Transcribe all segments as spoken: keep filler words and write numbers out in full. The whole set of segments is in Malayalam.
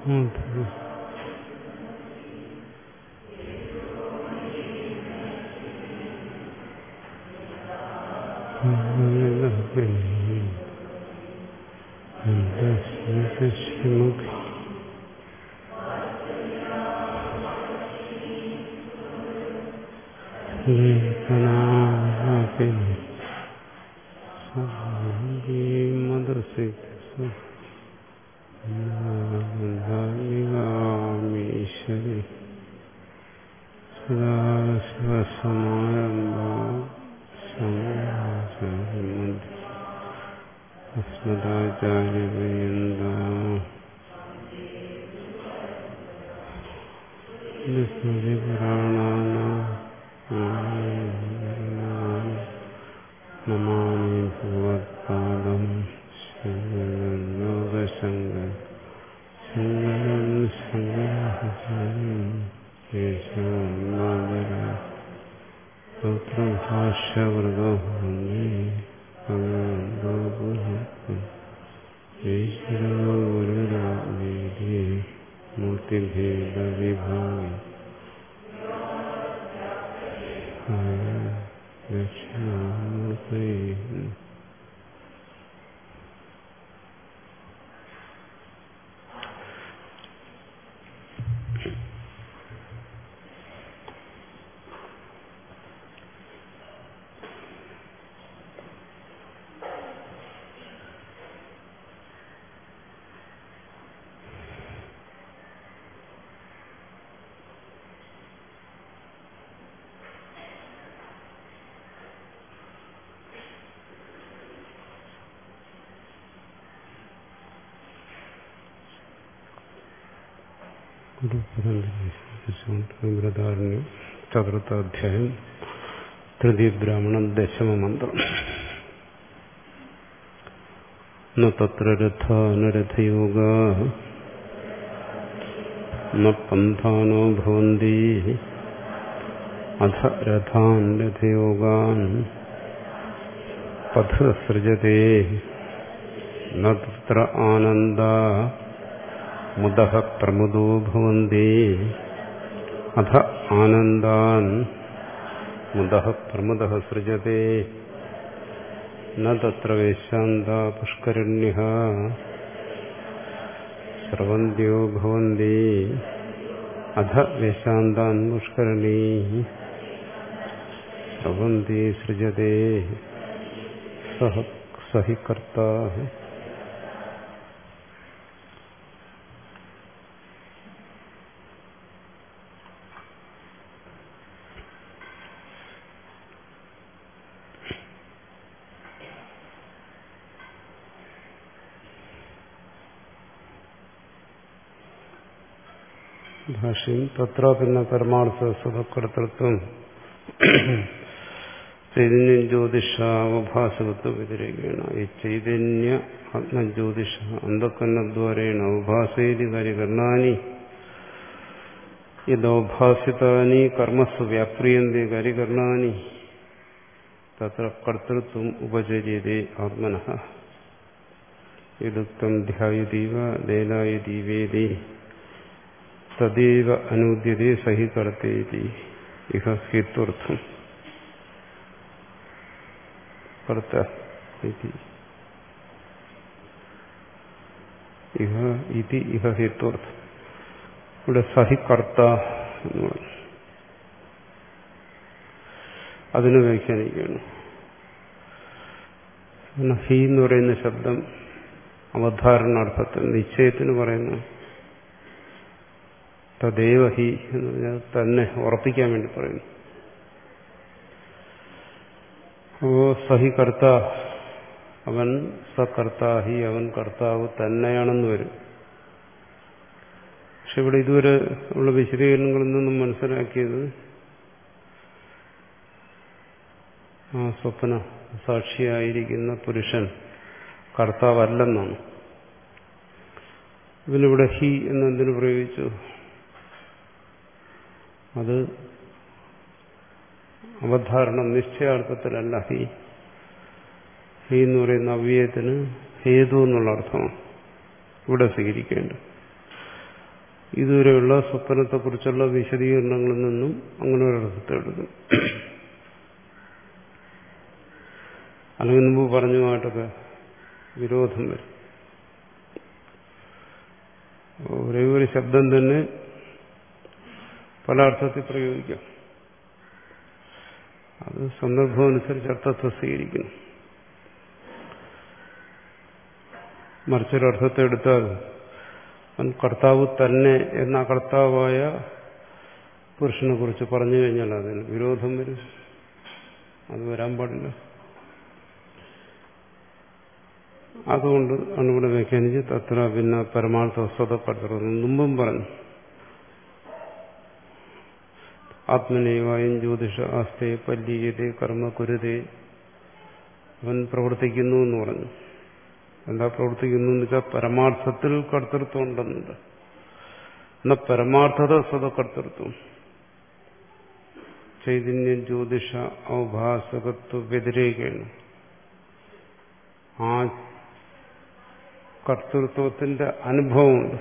മീശ്വരി സദാശിവസമാരംഭ അസ്മദാചാര്യപര്യന്ത നമാമി ഭഗവത്പാദം ശങ്കരം ശങ്കരം ശങ്കരാചാര്യം കേശവം സ്തോത്രം ഭാഷ്യവൃതോ ഈശ്വരോ ഗുരുരാജ്ഞേതി മൂർത്തിഭേദവിഭാഗി ദക്ഷിണാമൂർത്തയേ ഗുരുപരമ്പരധാരണ്യം ചതുർത്ഥാധ്യായം തൃതീയ ബ്രാഹ്മണം ദശമമന്ത്രം. ന തത്ര രഥ ന രഥയോഗാ ന പന്ഥാനോ ഭവന്തി അധ രഥാൻ രഥയോഗാൻ പഥ സൃജതേ ന തത്ര ആനന്ദാ മുദഃ പ്രമുദോ ഭവന്തി അധ ആനന്ദാൻ മുദഃ പ്രമുദഃ സൃജതേ ന തത്ര വേശാന്താ പുഷ്കരണ്യഃ സ്രവന്ത്യോ ഭവന്തി അധ വേശാന്താൻ പുഷ്കരണീ സ്രവന്തി സൃജതേ സഹ സഹി കർത്താ. ഭാഷ്യം തത്ര പിന്നെ പരമാർത്ഥ സ്വതകർത്തൃത്വം ചൈതന്യം ജ്യോതിഷ അവഭാസകത്വം വ്യതിരേകേണ. ഈ ചൈതന്യ ആത്മജ്യോതിഷ അന്ധകരണദ്വാരേണ അവഭാസേതി കാര്യകർണാനി യദോഭാസിതാനി കർമ്മസു വ്യാപ്രിയന്തി കാര്യകർണാനി തത്ര കർത്തൃത്വം ഉപചര്യതേ ആത്മനഃ. യദുക്തം ധ്യായതീവ ലേലായതീവേതി തദൈവ അനൂദ്യതേ സഹി കർത്തേതി ഇഹ ഹേത്വർത്ഥം. കർത്ത ഇതി ഇഹ ഇതി ഇഹ ഹേത്വർത്ഥം. ഇവിടെ സഹി കർത്ത എന്ന് പറഞ്ഞു. അതിന് വ്യാഖ്യാനിക്കുകയാണ്. ഹി എന്ന് പറയുന്ന ശബ്ദം അവധാരണാർത്ഥത്തിൽ നിശ്ചയത്തിന് പറയുന്നു. തദേവ ഹി എന്ന് പറഞ്ഞാൽ തന്നെ ഉറപ്പിക്കാൻ വേണ്ടി പറയുന്നു. അപ്പോ സഹി കർത്ത, അവൻ സകർത്താ ഹി, അവൻ കർത്താവ് തന്നെയാണെന്ന് വരും. പക്ഷെ ഇവിടെ ഇതുവരെ ഉള്ള വിശദീകരണങ്ങളിൽ നിന്നും മനസ്സിലാക്കിയത് ആ സ്വപ്ന സാക്ഷിയായിരിക്കുന്ന പുരുഷൻ കർത്താവല്ലെന്നാണ്. ഇവനിവിടെ ഹി എന്നെന്തിനു പ്രയോഗിച്ചു? അത് അവധാരണം നിശ്ചയാർത്ഥത്തിലല്ല. ഹി ഹി എന്ന് പറയുന്ന അവ്യയത്തിന് ഹേതു എന്നുള്ള അർത്ഥമാണ് ഇവിടെ സ്വീകരിക്കേണ്ടത്. ഇതുവരെയുള്ള സ്വപ്നത്തെക്കുറിച്ചുള്ള വിശദീകരണങ്ങളിൽ നിന്നും അങ്ങനെ ഒരർത്ഥത്തെ എടുക്കും. അല്ലെങ്കിൽ മുമ്പ് പറഞ്ഞുമായിട്ടൊക്കെ വിരോധം വരും. ഒരേ ഒരു ശബ്ദം തന്നെ പല അർത്ഥത്തിൽ പ്രയോഗിക്കാം. അത് സന്ദർഭമനുസരിച്ച് അർത്ഥത്തെ സ്വീകരിക്കുന്നു. മറിച്ചൊരർത്ഥത്തെ എടുത്താൽ അവൻ കർത്താവ് തന്നെ എന്ന കർത്താവായ പുരുഷനെ കുറിച്ച് പറഞ്ഞു കഴിഞ്ഞാൽ അതിന് വിരോധം വരും. അത് വരാൻ പാടില്ല. അതുകൊണ്ട് അണുവിടെ വ്യാഖ്യാനിച്ച് തത്ര പിന്നെ പരമാർത്ഥ സ്വതപ്പെടുത്തുന്നു. മുമ്പും പറഞ്ഞു ആത്മനേവായും ജ്യോതിഷ ആസ്തേ പല്ലീയതേ കർമ്മ കുരുതേ. അവൻ പ്രവർത്തിക്കുന്നു എന്ന് പറഞ്ഞു. എന്താ പ്രവർത്തിക്കുന്നു എന്ന് വെച്ചാൽ പരമാർത്ഥത്തിൽ കർത്തൃത്വം ഉണ്ടെന്നുണ്ട്. എന്നാ പരമാർത്ഥത സ്വതകർത്തൃത്വം ചൈതന്യം ജ്യോതിഷ ഔഭാസകത്വ വ്യതിരേകയാണ്. ആ കർത്തൃത്വത്തിന്റെ അനുഭവമുണ്ട്.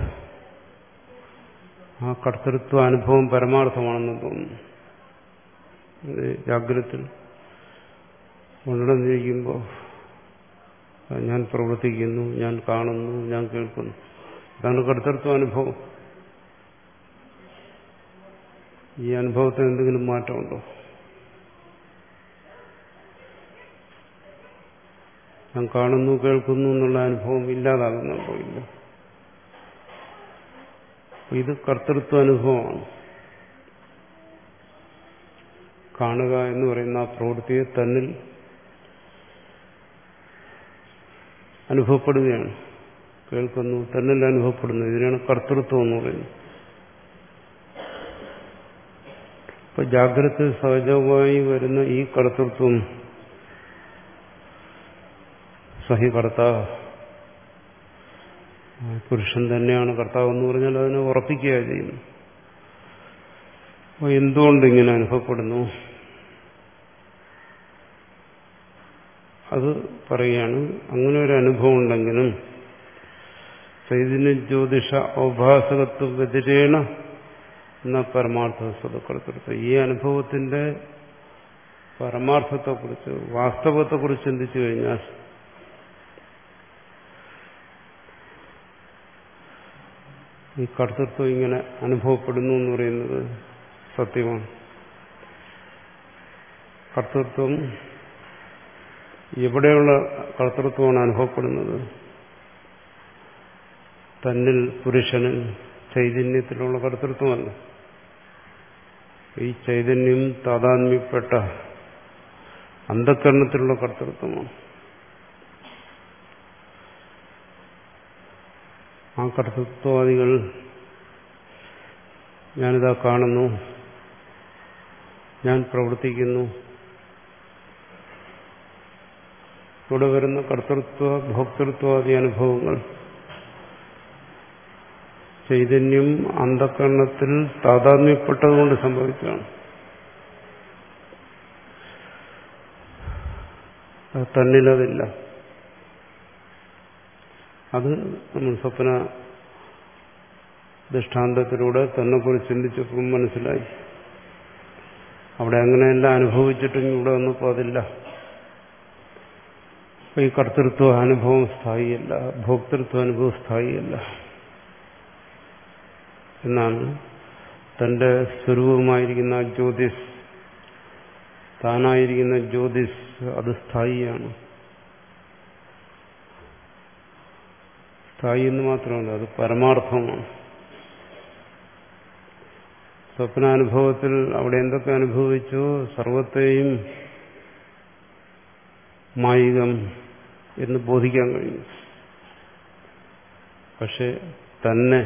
ആ കർത്തൃത്വ അനുഭവം പരമാർത്ഥമാണെന്ന് തോന്നുന്നു. ജാഗ്രതത്തിൽ ഉണർന്നിരിക്കുമ്പോൾ ഞാൻ പ്രവർത്തിക്കുന്നു, ഞാൻ കാണുന്നു, ഞാൻ കേൾക്കുന്നു. ഇതാണ് കർത്തൃത്വ അനുഭവം. ഈ അനുഭവത്തിന് എന്തെങ്കിലും മാറ്റമുണ്ടോ? ഞാൻ കാണുന്നു, കേൾക്കുന്നു എന്നുള്ള അനുഭവം ഇല്ലാതാകുന്നുണ്ടോ? ഇല്ല. ഇത് കർത്തൃത്വ അനുഭവമാണ്. കാണുക എന്ന് പറയുന്ന ആ പ്രവൃത്തിയെ തന്നിൽ അനുഭവപ്പെടുകയാണ്. കേൾക്കുന്നു, തന്നിൽ അനുഭവപ്പെടുന്നു. ഇതിനാണ് കർത്തൃത്വം എന്ന് പറയുന്നത്. ഇപ്പൊ ജാഗ്രത സഹജമായി വരുന്ന ഈ കർത്തൃത്വം സഹി കർത്താവ് പുരുഷൻ തന്നെയാണ് കർത്താവ് എന്ന് പറഞ്ഞാൽ അതിനെ ഉറപ്പിക്കുക ചെയ്യുന്നു. അപ്പോൾ എന്തുകൊണ്ടിങ്ങനെ അനുഭവപ്പെടുന്നു അത് പറയുകയാണ്. അങ്ങനെ ഒരു അനുഭവം ഉണ്ടെങ്കിലും ചൈതന്യ ജ്യോതിഷ ഔഭാസകത്വ വ്യതിരേണ എന്ന പരമാർത്ഥ സ്വതകർത്തൃത്വം. ഈ അനുഭവത്തിന്റെ പരമാർത്ഥത്തെക്കുറിച്ച് വാസ്തവത്തെക്കുറിച്ച് ചിന്തിച്ചു കഴിഞ്ഞാൽ ഈ കർത്തൃത്വം ഇങ്ങനെ അനുഭവപ്പെടുന്നു എന്ന് പറയുന്നത് സത്യമാണ്. കർത്തൃത്വം എവിടെയുള്ള കർത്തൃത്വമാണ് അനുഭവപ്പെടുന്നത്? തന്നിൽ പുരുഷനിൽ ചൈതന്യത്തിലുള്ള കർത്തൃത്വമല്ല. ഈ ചൈതന്യം താതാത്മ്യപ്പെട്ട അന്ധകരണത്തിലുള്ള കർത്തൃത്വമാണ്. ആ കർത്തൃത്വവാദികൾ ഞാനിതാ കാണുന്നു, ഞാൻ പ്രവർത്തിക്കുന്നു, ഇവിടെ വരുന്ന കർത്തൃത്വ ഭോക്തൃത്വാദി അനുഭവങ്ങൾ ചൈതന്യം അന്ധകരണത്തിൽ താതാത്മ്യപ്പെട്ടതുകൊണ്ട് സംഭവിക്കുകയാണ്. തന്നിലതില്ല. അത് നമ്മൾ സ്വപ്ന ദൃഷ്ടാന്തത്തിലൂടെ തന്നെക്കുറിച്ച് ചിന്തിച്ചപ്പോൾ മനസ്സിലായി. അവിടെ അങ്ങനെയെല്ലാം അനുഭവിച്ചിട്ടും ഇവിടെ വന്നപ്പോൾ അതില്ല. ഈ കർത്തൃത്വ അനുഭവം സ്ഥായിയല്ല, ഭോക്തൃത്വ അനുഭവം സ്ഥായിയല്ല എന്നാണ്. തന്റെ സ്വരൂപമായിരിക്കുന്ന ജ്യോതിസ്, താനായിരിക്കുന്ന ജ്യോതിസ് അത് സ്ഥായിയാണ്. സ്ഥായി എന്ന് മാത്രമല്ല, അത് പരമാർത്ഥമാണ്. സ്വപ്നാനുഭവത്തിൽ അവിടെ എന്തൊക്കെ അനുഭവിച്ചോ സർവത്തെയും മായികം എന്ന് ബോധിക്കാൻ കഴിയും. പക്ഷെ തന്നെ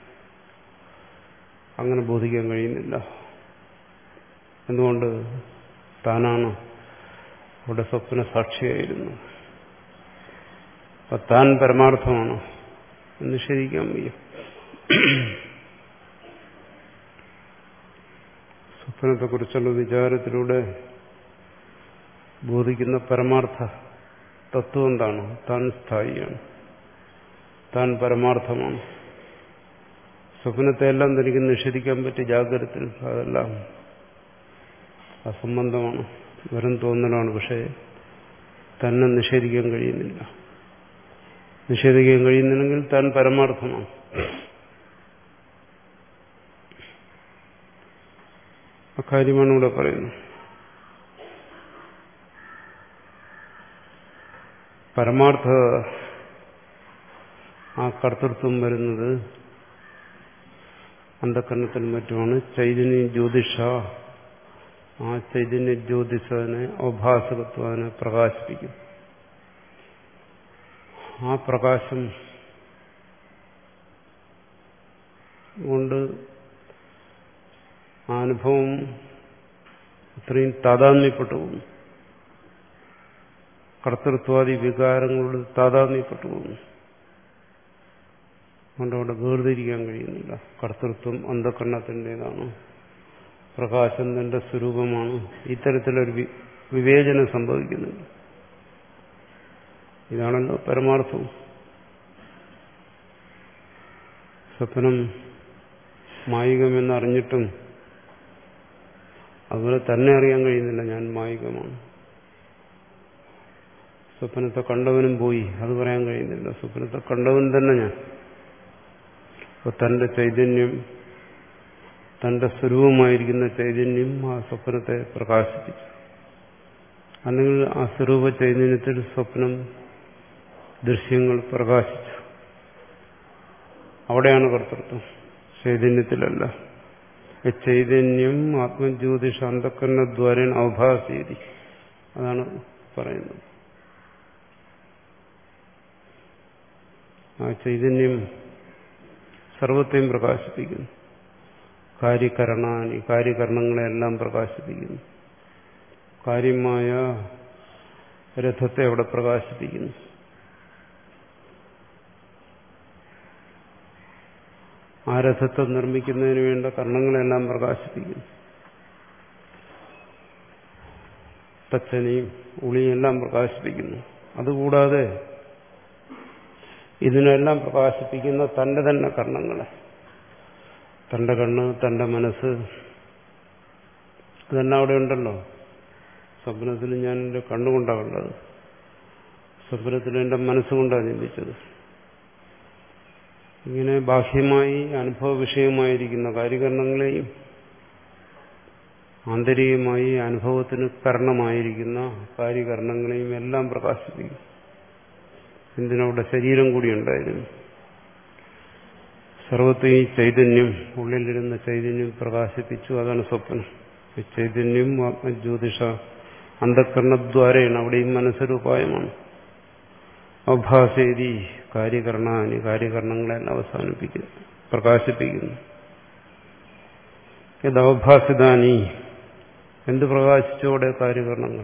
അങ്ങനെ ബോധിക്കാൻ കഴിയുന്നില്ല. എന്തുകൊണ്ട്? താനാണ് അവിടെ സ്വപ്ന സാക്ഷിയായിരുന്നു. അപ്പൊ താൻ പരമാർത്ഥമാണ് എന്ന് നിഷേധിക്കാൻ വയ്യ. സ്വപ്നത്തെക്കുറിച്ചുള്ള വിചാരത്തിലൂടെ ബോധിക്കുന്ന പരമാർത്ഥ തത്വം എന്താണ്? താൻ സ്ഥായിയാണ്, താൻ പരമാർത്ഥമാണ്. സ്വപ്നത്തെ എല്ലാം തനിക്ക് നിഷേധിക്കാൻ പറ്റി ജാഗ്രതത്തിൽ. അതെല്ലാം അസംബന്ധമാണ്, വെറും തോന്നലാണ്. പക്ഷേ തന്നെ നിഷേധിക്കാൻ കഴിയുന്നില്ല. നിഷേധിക്കാൻ കഴിയുന്നില്ലെങ്കിൽ താൻ പരമാർത്ഥമാണ്. അക്കാര്യമാണ് ഇവിടെ പറയുന്നത്. പരമാർത്ഥ ആ കർത്തൃത്വം വരുന്നത് അന്ധകരണത്തിൽ മറ്റുമാണ്. ചൈതന്യ ജ്യോതിഷ, ആ ചൈതന്യ ജ്യോതിഷനെ ഔഭാസകത്വനെ പ്രകാശിപ്പിക്കും. ആ പ്രകാശം കൊണ്ട് ആ അനുഭവം അത്രയും താതാത്മ്യപ്പെട്ടു പോകുന്നു. കർത്തൃത്വാദി വികാരങ്ങളോട് താതാത്മ്യപ്പെട്ടു പോകുന്നു. അതുകൊണ്ട് അവിടെ വേർതിരിക്കാൻ കഴിയുന്നില്ല. കർത്തൃത്വം അന്ധകരണത്തിൻ്റെതാണ്, പ്രകാശം തന്റെ സ്വരൂപമാണ്. ഇത്തരത്തിലൊരു വിവേചനം സംഭവിക്കുന്നില്ല. ഇതാണല്ലോ പരമാർത്ഥം. സ്വപ്നം മായികമെന്നറിഞ്ഞിട്ടും അതുപോലെ തന്നെ അറിയാൻ കഴിയുന്നില്ല ഞാൻ മായികമാണ്. സ്വപ്നത്തെ കണ്ടവനും പോയി, അത് പറയാൻ കഴിയുന്നില്ല. സ്വപ്നത്തെ കണ്ടവൻ തന്നെ ഞാൻ. അപ്പോൾ തന്റെ ചൈതന്യം, തന്റെ സ്വരൂപമായിരിക്കുന്ന ചൈതന്യം ആ സ്വപ്നത്തെ പ്രകാശിപ്പിച്ചു. അല്ലെങ്കിൽ ആ സ്വരൂപ ചൈതന്യത്തിൽ സ്വപ്നം ദൃശ്യങ്ങൾ പ്രകാശിച്ചു. അവിടെയാണ് കർത്തൃത്വം, ചൈതന്യത്തിലല്ല. ചൈതന്യം ആത്മജ്യോതിഷ അന്ധകരണദ്വാരൻ ഔഭാസീതി, അതാണ് പറയുന്നത്. ആ ചൈതന്യം സർവത്തെയും പ്രകാശിപ്പിക്കുന്നു. കാര്യകരണാനി, കാര്യകരണങ്ങളെല്ലാം പ്രകാശിപ്പിക്കുന്നു. കാര്യമായ രഥത്തെ അവിടെ പ്രകാശിപ്പിക്കുന്നു. ആ രഥത്തെ നിർമ്മിക്കുന്നതിന് വേണ്ട കർണങ്ങളെല്ലാം പ്രകാശിപ്പിക്കുന്നു. തച്ചനെയും ഉളിയും എല്ലാം പ്രകാശിപ്പിക്കുന്നു. അതുകൂടാതെ ഇതിനെല്ലാം പ്രകാശിപ്പിക്കുന്ന തന്റെ തന്നെ കർണങ്ങളെ, തന്റെ കണ്ണ്, തന്റെ മനസ്സ്, ഇതെല്ലാം അവിടെ ഉണ്ടല്ലോ. സ്വപ്നത്തിൽ ഞാൻ എൻ്റെ കണ്ണുകൊണ്ടാണ് കണ്ടത്, സ്വപ്നത്തിൽ എൻ്റെ മനസ്സുകൊണ്ടാണ് ചിന്തിച്ചത്. ഇങ്ങനെ ബാഹ്യമായി അനുഭവ വിഷയമായിരിക്കുന്ന കാര്യകരണങ്ങളെയും ആന്തരികമായി അനുഭവത്തിന് കാരണമായിരിക്കുന്ന കാര്യകരണങ്ങളെയും എല്ലാം പ്രകാശിപ്പിക്കും. എന്തിനവിടെ ശരീരം കൂടി ഉണ്ടായിരുന്നു. സർവത്തെയും ചൈതന്യം, ഉള്ളിലിരുന്ന ചൈതന്യം പ്രകാശിപ്പിച്ചു. അതാണ് സ്വപ്നം. ചൈതന്യം ആത്മജ്യോതിഷ അന്ധകരണദ്വാരയാണ്. അവിടെയും മനസ്സൊരുപായമാണ്. ഔഭാസേതി കാര്യകരണാനി, കാര്യകരണങ്ങളെല്ലാം അവസാനിപ്പിക്കുന്നു, പ്രകാശിപ്പിക്കുന്നു. യഥൗഭാസിതാനി, എന്ത് പ്രകാശിച്ചോടെ കാര്യകരണങ്ങൾ.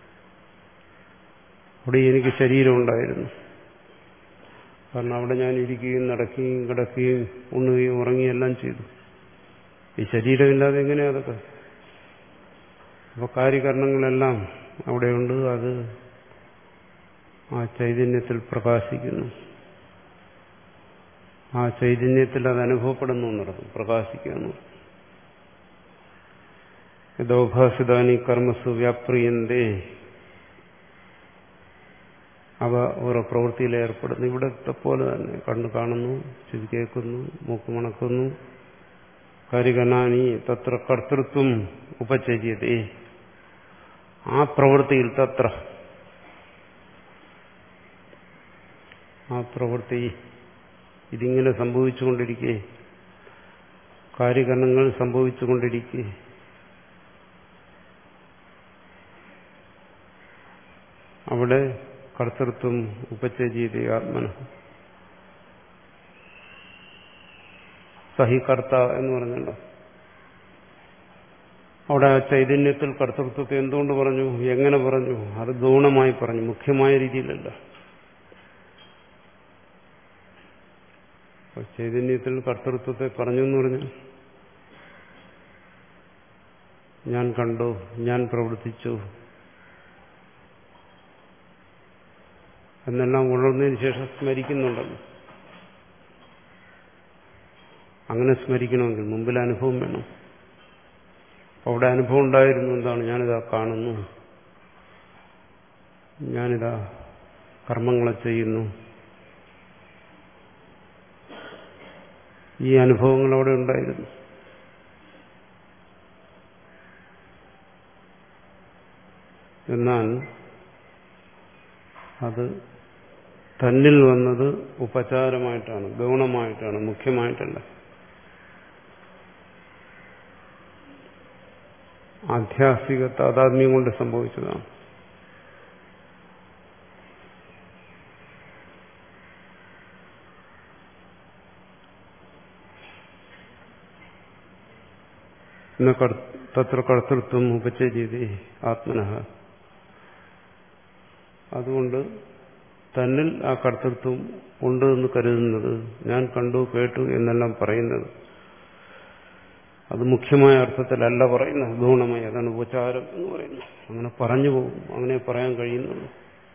അവിടെ എനിക്ക് ശരീരമുണ്ടായിരുന്നു. കാരണം അവിടെ ഞാൻ ഇരിക്കുകയും നടക്കുകയും കിടക്കുകയും ഉണ്ണുകയും ഉറങ്ങുകയും എല്ലാം ചെയ്തു. ഈ ശരീരമില്ലാതെ എങ്ങനെയാ അതൊക്കെ? അപ്പോൾ കാര്യകരണങ്ങളെല്ലാം അവിടെയുണ്ട്. അത് ആ ചൈതന്യത്തിൽ പ്രകാശിക്കുന്നു. ആ ചൈതന്യത്തിൽ അത് അനുഭവപ്പെടുന്നു എന്നർത്ഥം. പ്രകാശിക്കുന്നു. യഥോഭാസിതാനി കർമ്മസു വ്യാപ്രിയന്തേ, അവ ഓരോ പ്രവൃത്തിയിൽ ഏർപ്പെടുന്നു. ഇവിടത്തെ പോലെ തന്നെ കണ്ണ് കാണുന്നു, ചെവി കേൾക്കുന്നു, മൂക്ക് മണക്കുന്നു. കാര്യകരണാനി തത്ര കർത്തൃത്വം ഉപചര്യതേ, ആ പ്രവൃത്തിയിൽ തത്ര, ആ പ്രവൃത്തി ഇതിങ്ങനെ സംഭവിച്ചുകൊണ്ടിരിക്കെ, കാര്യകരണങ്ങൾ സംഭവിച്ചുകൊണ്ടിരിക്കെ അവിടെ കർത്തൃത്വം ഉപചര്യതേ ആത്മന, സഹി കർത്ത എന്ന് പറഞ്ഞല്ലോ. അവിടെ ആ ചൈതന്യത്തിൽ കർത്തൃത്വത്തെ എന്തുകൊണ്ട് പറഞ്ഞു, എങ്ങനെ പറഞ്ഞു? അത് ഗൗണമായി പറഞ്ഞു, മുഖ്യമായ രീതിയിലല്ല. ചൈതന്യത്തിൽ കർത്തൃത്വത്തെ പറഞ്ഞു എന്ന് പറഞ്ഞു, ഞാൻ കണ്ടു, ഞാൻ പ്രവർത്തിച്ചു എന്നെല്ലാം ഉണർന്നതിന് ശേഷം സ്മരിക്കുന്നുണ്ടല്ലോ. അങ്ങനെ സ്മരിക്കണമെങ്കിൽ മുമ്പിൽ അനുഭവം വേണം. അവിടെ അനുഭവം ഉണ്ടായിരുന്നു. എന്താണ്? ഞാനിതാ കാണുന്നു, ഞാനിതാ കർമ്മങ്ങളെ ചെയ്യുന്നു. ഈ അനുഭവങ്ങൾ അവിടെ ഉണ്ടായിരുന്നു. എന്നാൽ അത് തന്നിൽ വന്നത് ഉപചാരമായിട്ടാണ്, ഗൗണമായിട്ടാണ്, മുഖ്യമായിട്ടല്ല. ആധ്യാത്മിക താതാത്മ്യം കൊണ്ട് സംഭവിച്ചതാണ്. തത്ര കർത്തൃത്വം ഉപചര്യതേ ആത്മനഃ. അതുകൊണ്ട് തന്നിൽ ആ കർത്തൃത്വം ഉണ്ട് എന്ന് കരുതുന്നത്, ഞാൻ കണ്ടു കേട്ടു എന്നെല്ലാം പറയുന്നത്, അത് മുഖ്യമായ അർത്ഥത്തിലല്ല പറയുന്നത്, ഗൗണമായി. അതാണ് ഉപചാരം എന്ന് പറയുന്നത്. അങ്ങനെ പറഞ്ഞു പോകും, അങ്ങനെ പറയാൻ കഴിയുന്നുള്ളൂ.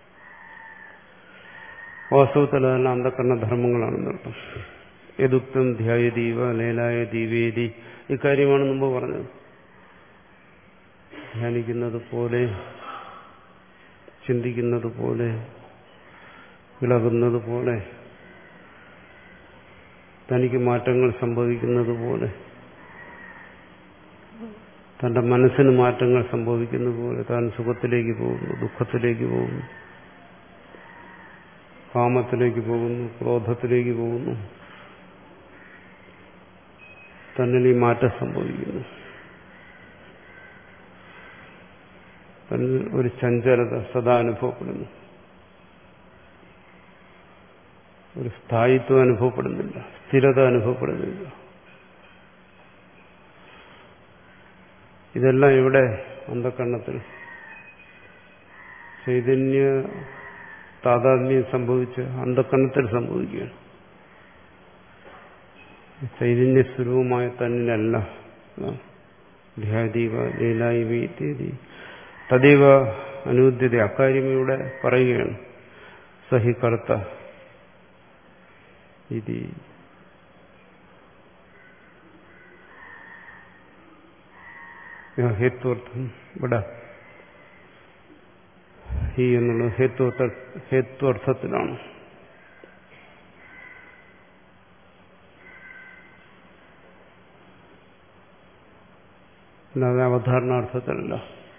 വാസ്തവത്തിൽ അതെല്ലാം അന്ധകരണ ധർമ്മങ്ങളാണെന്നർത്ഥം. യദുക്തം ധ്യായദീവ ലേലായ ദീവേദി, ഇക്കാര്യമാണ് മുമ്പ് പറഞ്ഞത്. ധ്യാനിക്കുന്നത് പോലെ, ചിന്തിക്കുന്നത് പോലെ, ഇളകുന്നത് പോലെ, തനിക്ക് മാറ്റങ്ങൾ സംഭവിക്കുന്നത് പോലെ, തന്റെ മനസ്സിന് മാറ്റങ്ങൾ സംഭവിക്കുന്നത് പോലെ, താൻ സുഖത്തിലേക്ക് പോകുന്നു, ദുഃഖത്തിലേക്ക് പോകുന്നു, കാമത്തിലേക്ക് പോകുന്നു, ക്രോധത്തിലേക്ക് പോകുന്നു, തന്നിൽ ഈ മാറ്റം സംഭവിക്കുന്നു. തന്നിൽ ഒരു ചഞ്ചലത സദാ അനുഭവപ്പെടുന്നു, ഒരു സ്ഥായിത്വം അനുഭവപ്പെടുന്നില്ല, സ്ഥിരത അനുഭവപ്പെടുന്നില്ല. ഇതെല്ലാം ഇവിടെ അന്ധകരണത്തിൽ ചൈതന്യ താതാത്മ്യം സംഭവിച്ച് അന്ധകരണത്തിൽ സംഭവിക്കുകയാണ്. ചൈതന്യസ്വരൂപമായ തന്നിലല്ല. ധ്യാദീവ ലീലായിവ ഇത്യാദി തദൈവ അനുദ്യത. അക്കാര്യം ഇവിടെ പറയുകയാണ്. സഹി കർത്ത ഇത് ഹേത്വർത്ഥം ഇവിടെ ഈ എന്നുള്ളത് ഹേത്വർത്ഥ ഹേത്വർത്ഥത്തിലാണ്. അല്ലാതെ അവധാരണാർത്ഥത്തിലല്ല.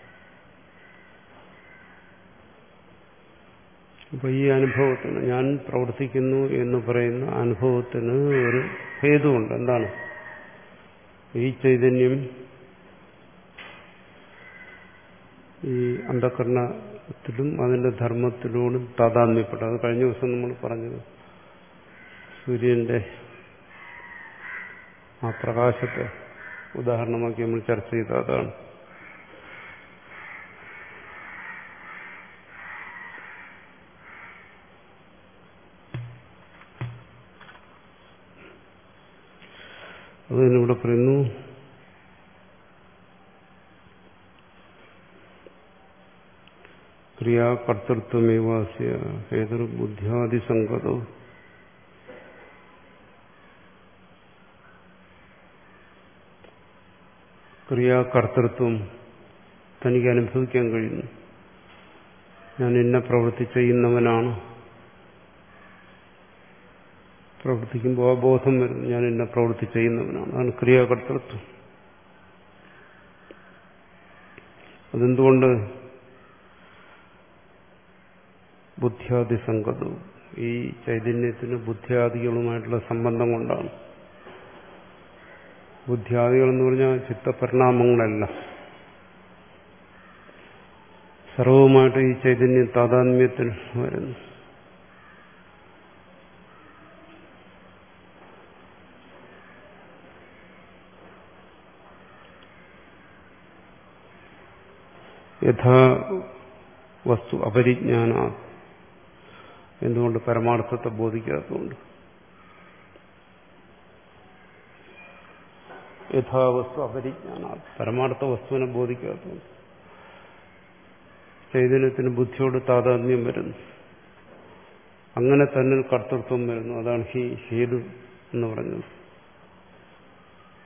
അപ്പൊ ഈ അനുഭവത്തിന്, ഞാൻ പ്രവർത്തിക്കുന്നു എന്ന് പറയുന്ന അനുഭവത്തിന് ഒരു ഹേതുവുണ്ട്. എന്താണ്? ഈ ചൈതന്യം ഈ അന്ധകരണത്തിലും അതിന്റെ ധർമ്മത്തിലോടും താതാത്മ്യപ്പെട്ടു. അത് കഴിഞ്ഞ ദിവസം നമ്മൾ പറഞ്ഞത് സൂര്യന്റെ ആ പ്രകാശത്തെ ഉദാഹരണമാക്കി നമ്മൾ ചർച്ച ചെയ്ത അതാണ്. അത് തന്നെ ഇവിടെ പറയുന്നു. ക്രിയാകർത്തൃത്വമേവാസ്യ ഹേതുർബുദ്ധ്യാദിസംഗതോ ക്രിയാകർത്തൃത്വം തനിക്ക് അനുഭവിക്കാൻ കഴിയുന്നു. ഞാൻ ഇന്ന പ്രവൃത്തി ചെയ്യുന്നവനാണ്. പ്രവർത്തിക്കുമ്പോൾ ആ ബോധം വരുന്നു, ഞാൻ ഇന്ന പ്രവൃത്തി ചെയ്യുന്നവനാണ്. അതാണ് ക്രിയാകർത്തൃത്വം. അതെന്തുകൊണ്ട്? ബുദ്ധ്യാദിസംഗതവും, ഈ ചൈതന്യത്തിന് ബുദ്ധ്യാദികളുമായിട്ടുള്ള സംബന്ധം കൊണ്ടാണ്. ബുദ്ധ്യാദികൾ എന്ന് പറഞ്ഞാൽ ചിത്തപരിണാമങ്ങളല്ല, സർവവുമായിട്ട് ഈ ചൈതന്യം താതാത്മ്യത്തിൽ വരുന്നു. യഥാ വസ്തു അപരിജ്ഞാന. എന്തുകൊണ്ട്? പരമാർത്ഥത്തെ ബോധിക്കാത്തതുകൊണ്ട്. യഥാവസ്തു അപരിജ്ഞാന, പരമാർത്ഥ വസ്തുവിനെ ബോധിക്കാത്തതുകൊണ്ട് ചൈതന്യത്തിന് ബുദ്ധിയോട് താതാത്മ്യം വരുന്നു. അങ്ങനെ തന്നെ കർത്തൃത്വം വരുന്നു. അതാണ് ഹി ഹേതു എന്ന് പറഞ്ഞത്.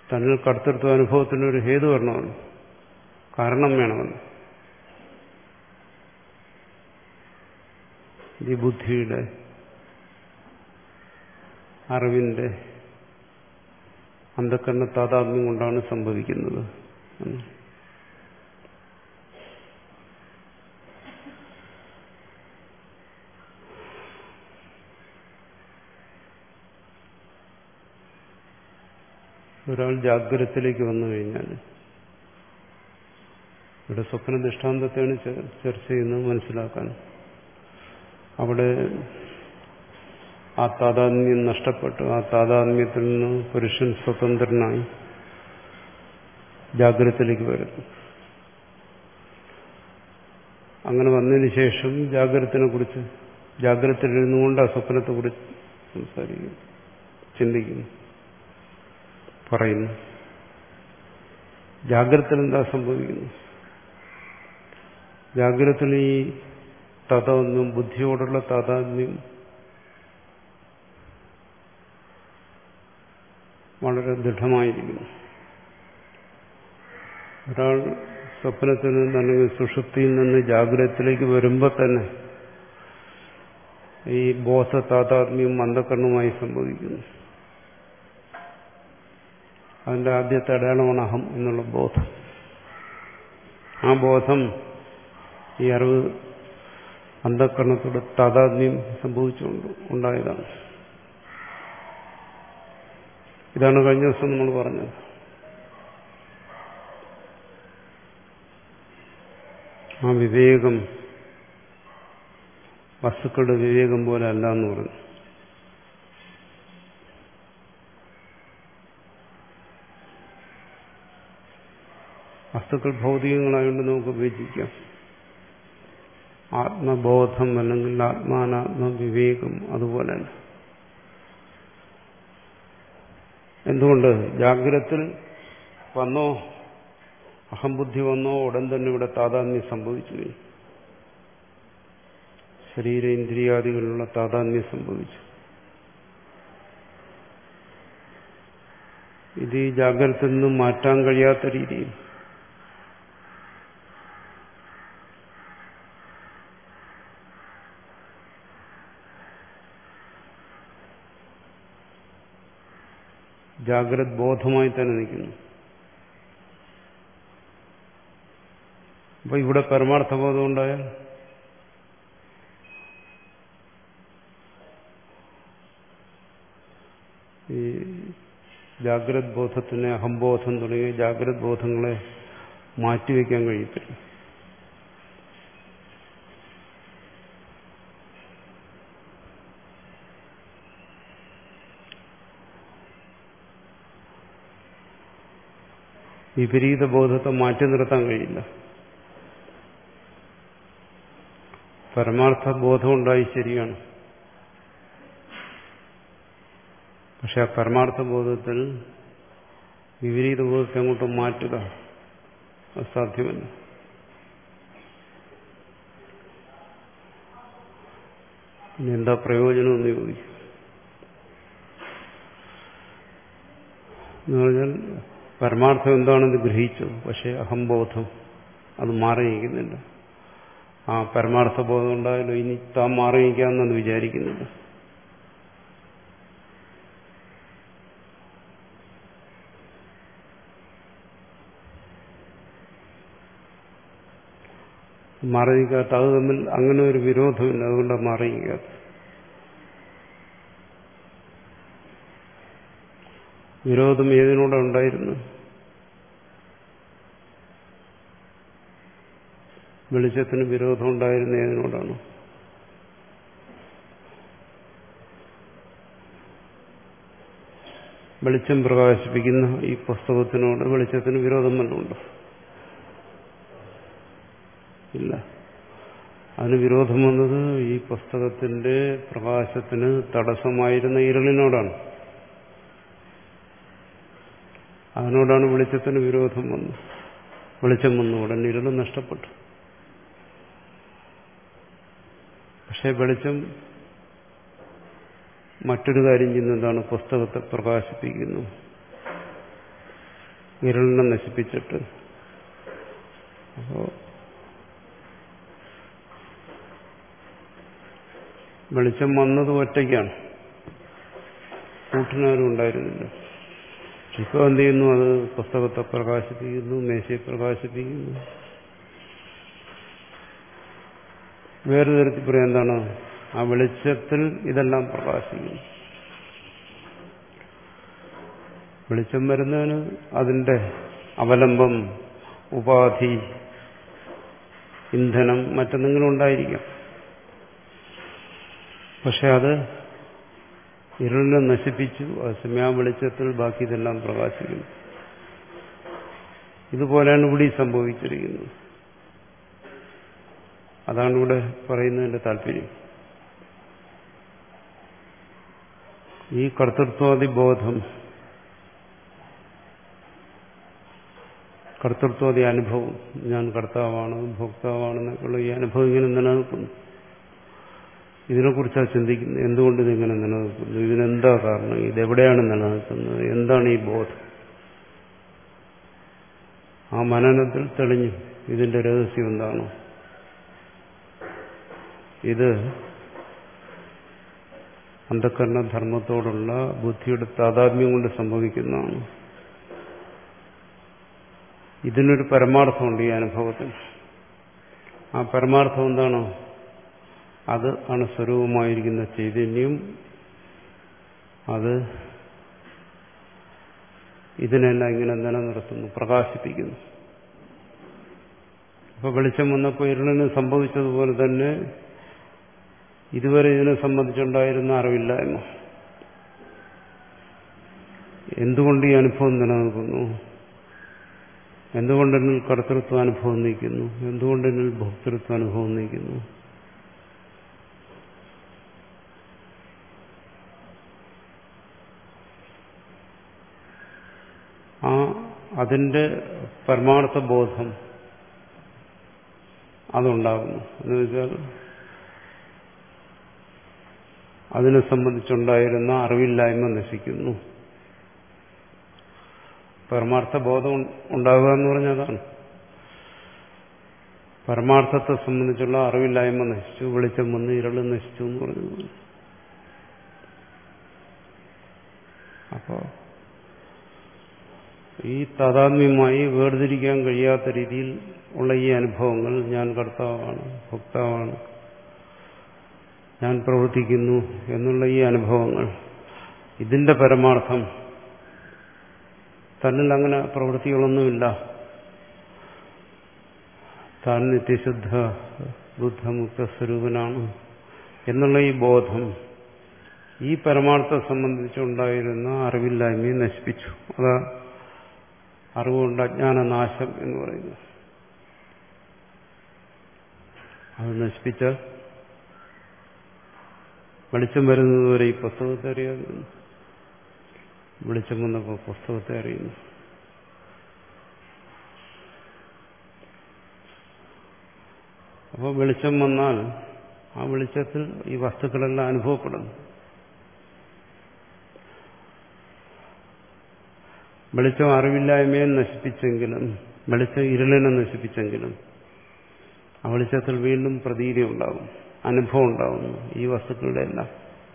തന്നിൽ കർത്തൃത്വ അനുഭവത്തിനൊരു ഹേതു വരണമല്ലോ, കാരണം വേണമെന്ന്. ഈ ബുദ്ധിയുടെ അറിവിന്റെ അന്ധക്കരണ താതാത്മ്യം കൊണ്ടാണ് സംഭവിക്കുന്നത്. ഒരാൾ ജാഗ്രതത്തിലേക്ക് വന്നു കഴിഞ്ഞാൽ, ഇവിടെ സ്വപ്ന ദൃഷ്ടാന്തത്തെയാണ് ചർച്ച ചെയ്യുന്നത് മനസ്സിലാക്കാൻ. അവിടെ ആ താതാത്മ്യം നഷ്ടപ്പെട്ടു, ആ താതാത്മ്യത്തിൽ നിന്ന് പുരുഷൻ സ്വതന്ത്രനായി ജാഗ്രതത്തിലേക്ക് വരുന്നു. അങ്ങനെ വന്നതിന് ശേഷം ജാഗ്രതത്തിനെ കുറിച്ച്, ജാഗ്രതയിലിരുന്നുകൊണ്ട് ആ സ്വപ്നത്തെ കുറിച്ച് സംസാരിക്കുന്നു, ചിന്തിക്കുന്നു, പറയുന്നു. ജാഗ്രതത്തിൽ എന്താ സംഭവിക്കുന്നു? ജാഗ്രതത്തിൽ ഈ താതാത്മ്യം, ബുദ്ധിയോടുള്ള താതാത്മ്യം വളരെ ദൃഢമായിരിക്കുന്നു. ഒരാൾ സ്വപ്നത്തിൽ നിന്ന് അല്ലെങ്കിൽ സുഷുപ്തിയിൽ നിന്ന് ജാഗ്രതത്തിലേക്ക് വരുമ്പോൾ തന്നെ ഈ ബോധ താതാത്മ്യം അന്ധകരണമായി സംഭവിക്കുന്നു. അതിന്റെ ആദ്യത്തെ അടയാളമാണ് അഹം എന്നുള്ള ബോധം. ആ ബോധം, ഈ അറിവ് അന്ധകരണത്തോട് താതാത്മ്യം സംഭവിച്ചുകൊണ്ട് ഉണ്ടായതാണ്. ഇതാണ് കഴിഞ്ഞ ദിവസം നമ്മൾ പറഞ്ഞത്. ആ വിവേകം വസ്തുക്കളുടെ വിവേകം പോലെ അല്ല എന്ന് പറഞ്ഞു. വസ്തുക്കൾ ഭൗതികങ്ങളായതുകൊണ്ട് നമുക്ക് വിവേചിക്കാം. ആത്മബോധം അല്ലെങ്കിൽ ആത്മാനാത്മ വിവേകം അതുപോലെയല്ല. എന്തുകൊണ്ട്? ജാഗ്രതത്തിൽ വന്നോ, അഹംബുദ്ധി വന്നോ, ഉടൻ തന്നെ ഇവിടെ താതാത്മ്യം സംഭവിച്ചു. ശരീര ഇന്ദ്രിയാദികളിലുള്ള താതാത്മ്യം സംഭവിച്ചു. ഇത് ഈ ജാഗ്രതയിൽ നിന്നും മാറ്റാൻ കഴിയാത്ത രീതിയിൽ ജാഗ്രത് ബോധമായി തന്നെ നിൽക്കുന്നു. അപ്പൊ ഇവിടെ പരമാർത്ഥബോധം ഉണ്ടായാൽ ഈ ജാഗ്രത് ബോധത്തിനെ, അഹംബോധം തുടങ്ങിയ ജാഗ്രത് ബോധങ്ങളെ മാറ്റിവെക്കാൻ കഴിയത്തില്ല. വിപരീത ബോധത്തെ മാറ്റി നിർത്താൻ കഴിയില്ല. പരമാർത്ഥ ബോധം ഉണ്ടായി, ശരിയാണ്. പക്ഷെ ആ പരമാർത്ഥ ബോധത്തിൽ വിപരീത ബോധത്തെ അങ്ങോട്ട് മാറ്റുക അസാധ്യമല്ല. ഇനി എന്താ പ്രയോജനമെന്ന് ചോദിക്കും. എന്ന് പറഞ്ഞാൽ പരമാർത്ഥം എന്താണെന്ന് ഗ്രഹിച്ചു, പക്ഷെ അഹംബോധം അത് മാറിയിരിക്കുന്നില്ല. ആ പരമാർത്ഥ ബോധം ഉണ്ടായാലോ ഇനി താൻ മാറിയിരിക്കാമെന്നത് വിചാരിക്കുന്നില്ല. മാറിയിരിക്കാത്ത, അത് തമ്മിൽ അങ്ങനെ ഒരു വിരോധമില്ല, അതുകൊണ്ടാണ് മാറിയിരിക്കാത്ത. വിരോധം ഏതിനോടെ ഉണ്ടായിരുന്നു? വെളിച്ചത്തിന് വിരോധം ഉണ്ടായിരുന്ന ഏതിനോടാണ്? വെളിച്ചം പ്രകാശിപ്പിക്കുന്ന ഈ പുസ്തകത്തിനോട് വെളിച്ചത്തിന് വിരോധം വല്ലതുണ്ടോ? ഇല്ല. അതിന് വിരോധം വന്നത് ഈ പുസ്തകത്തിന്റെ പ്രകാശത്തിന് തടസ്സമായിരുന്ന ഇരുളിനോടാണ്. അതിനോടാണ് വെളിച്ചത്തിന് വിരോധം വന്നത്. വെളിച്ചം വന്നു ഉടനെ ഇരുൾ നഷ്ടപ്പെട്ടു. പക്ഷെ വെളിച്ചം മറ്റൊരു കാര്യം ചെയ്യുന്നതാണ്, പുസ്തകത്തെ പ്രകാശിപ്പിക്കുന്നു. ഇരുളിനെ നശിപ്പിച്ചിട്ട്. അപ്പോൾ വെളിച്ചം വന്നത് ഒറ്റയ്ക്കാണ്, കൂട്ടിനാരും ഉണ്ടായിരുന്നില്ല. ഇപ്പോൾ എന്ത് ചെയ്യുന്നു? അത് പുസ്തകത്തെ പ്രകാശിപ്പിക്കുന്നു, മേശയെ പ്രകാശിപ്പിക്കുന്നു. വേറെ തരത്തിൽ പറയാം, എന്താണ്? ആ വെളിച്ചത്തിൽ ഇതെല്ലാം പ്രകാശിക്കുന്നു. വെളിച്ചം വരുന്നതിന് അതിന്റെ അവലംബം, ഉപാധി, ഇന്ധനം, മറ്റെന്തെങ്കിലും ഉണ്ടായിരിക്കാം. പക്ഷെ അത് ഇരുളിനെ നശിപ്പിച്ചു. അതേസമയം ആ വെളിച്ചത്തിൽ ബാക്കി ഇതെല്ലാം പ്രകാശിക്കുന്നു. ഇതുപോലെയാണ് ഇവിടെ സംഭവിച്ചിരിക്കുന്നത്. അതാണ് ഇവിടെ പറയുന്നതിന്റെ താല്പര്യം. ഈ കർത്തൃത്വാദി ബോധം, കർത്തൃത്വാദി അനുഭവം, ഞാൻ കർത്താവാണ് ഭോക്താവാണെന്നൊക്കെയുള്ള ഈ അനുഭവം ഇങ്ങനെ നിലനിൽക്കുന്നു. ഇതിനെക്കുറിച്ചാണ് ചിന്തിക്കുന്നത്. എന്തുകൊണ്ട് ഇതിങ്ങനെ നിലനിൽക്കുന്നു? ഇതിനെന്താ കാരണം? ഇതെവിടെയാണ് നിലനിൽക്കുന്നത്? എന്താണ് ഈ ബോധം? ആ മനനത്തിൽ തെളിഞ്ഞു ഇതിന്റെ രഹസ്യം എന്താണ്. ഇത് അന്ധകരണ ധർമ്മത്തോടുള്ള ബുദ്ധിയുടെ താതാത്മ്യം കൊണ്ട് സംഭവിക്കുന്നതാണ്. ഇതിനൊരു പരമാർത്ഥമുണ്ട് ഈ അനുഭവത്തിൽ. ആ പരമാർത്ഥം എന്താണോ? അത് ആണ് സ്വരൂപമായിരിക്കുന്ന ചൈതന്യം. അത് ഇതിനെല്ലാം ഇങ്ങനെ നിലനിർത്തുന്നു, പ്രകാശിപ്പിക്കുന്നു. അപ്പൊ വെളിച്ചം വന്നപ്പോൾ ഇരുളിന് സംഭവിച്ചതുപോലെ തന്നെ ഇതുവരെ ഇതിനെ സംബന്ധിച്ചുണ്ടായിരുന്ന അറിവില്ലായ്മ. എന്തുകൊണ്ട് ഈ അനുഭവം നിലനിൽക്കുന്നു? എന്തുകൊണ്ട് എന്നിൽ കർത്തൃത്വ അനുഭവം നീക്കുന്നു? എന്തുകൊണ്ട് എന്നിൽ ഭോക്തൃത്വ അനുഭവം നീക്കുന്നു? ആ അതിന്റെ പരമാർത്ഥ ബോധം അതുണ്ടാകുന്നു. എന്ന് വെച്ചാൽ അതിനെ സംബന്ധിച്ചുണ്ടായിരുന്ന അറിവില്ലായ്മ നശിക്കുന്നു. പരമാർത്ഥ ബോധം ഉണ്ടാകുക എന്ന് പറഞ്ഞതാണ്. പരമാർത്ഥത്തെ സംബന്ധിച്ചുള്ള അറിവില്ലായ്മ നശിച്ചു, വെളിച്ചം വന്ന് ഇരുള് നശിച്ചു എന്ന് പറഞ്ഞു. അപ്പോ ഈ താതാത്മ്യമായി വേർതിരിക്കാൻ കഴിയാത്ത രീതിയിൽ ഉള്ള ഈ അനുഭവങ്ങൾ, ഞാൻ കർത്താവാണ് ഭോക്താവാണ്, ഞാൻ പ്രവർത്തിക്കുന്നു എന്നുള്ള ഈ അനുഭവങ്ങൾ, ഇതിന്റെ പരമാർത്ഥം തന്നിൽ അങ്ങനെ പ്രവൃത്തികളൊന്നുമില്ല, താൻ നിത്യശുദ്ധ ബുദ്ധമുക്ത സ്വരൂപനാണ് എന്നുള്ള ഈ ബോധം ഈ പരമാർത്ഥത്തെ സംബന്ധിച്ചുണ്ടായിരുന്ന അറിവില്ലായ്മയെ നശിപ്പിച്ചു. അതാ അറിവുകൊണ്ട് അജ്ഞാനനാശം എന്ന് പറയുന്നത്. അത് നശിപ്പിച്ച വെളിച്ചം വരുന്നതുവരെ ഈ പുസ്തകത്തെ അറിയാതിരുന്നു. വെളിച്ചം വന്നപ്പോൾ പുസ്തകത്തെ അറിയുന്നു. അപ്പോൾ വെളിച്ചം വന്നാൽ ആ വെളിച്ചത്തിൽ ഈ വസ്തുക്കളെല്ലാം അനുഭവപ്പെടുന്നു. വെളിച്ചം അറിവില്ലായ്മയെ നശിപ്പിച്ചെങ്കിലും, വെളിച്ചം ഇരുളിനെ നശിപ്പിച്ചെങ്കിലും ആ വെളിച്ചത്തിൽ വീണ്ടും പ്രതീതി ഉണ്ടാകും, അനുഭവം ഉണ്ടാകുന്നു ഈ വസ്തുക്കളുടെ എല്ലാം.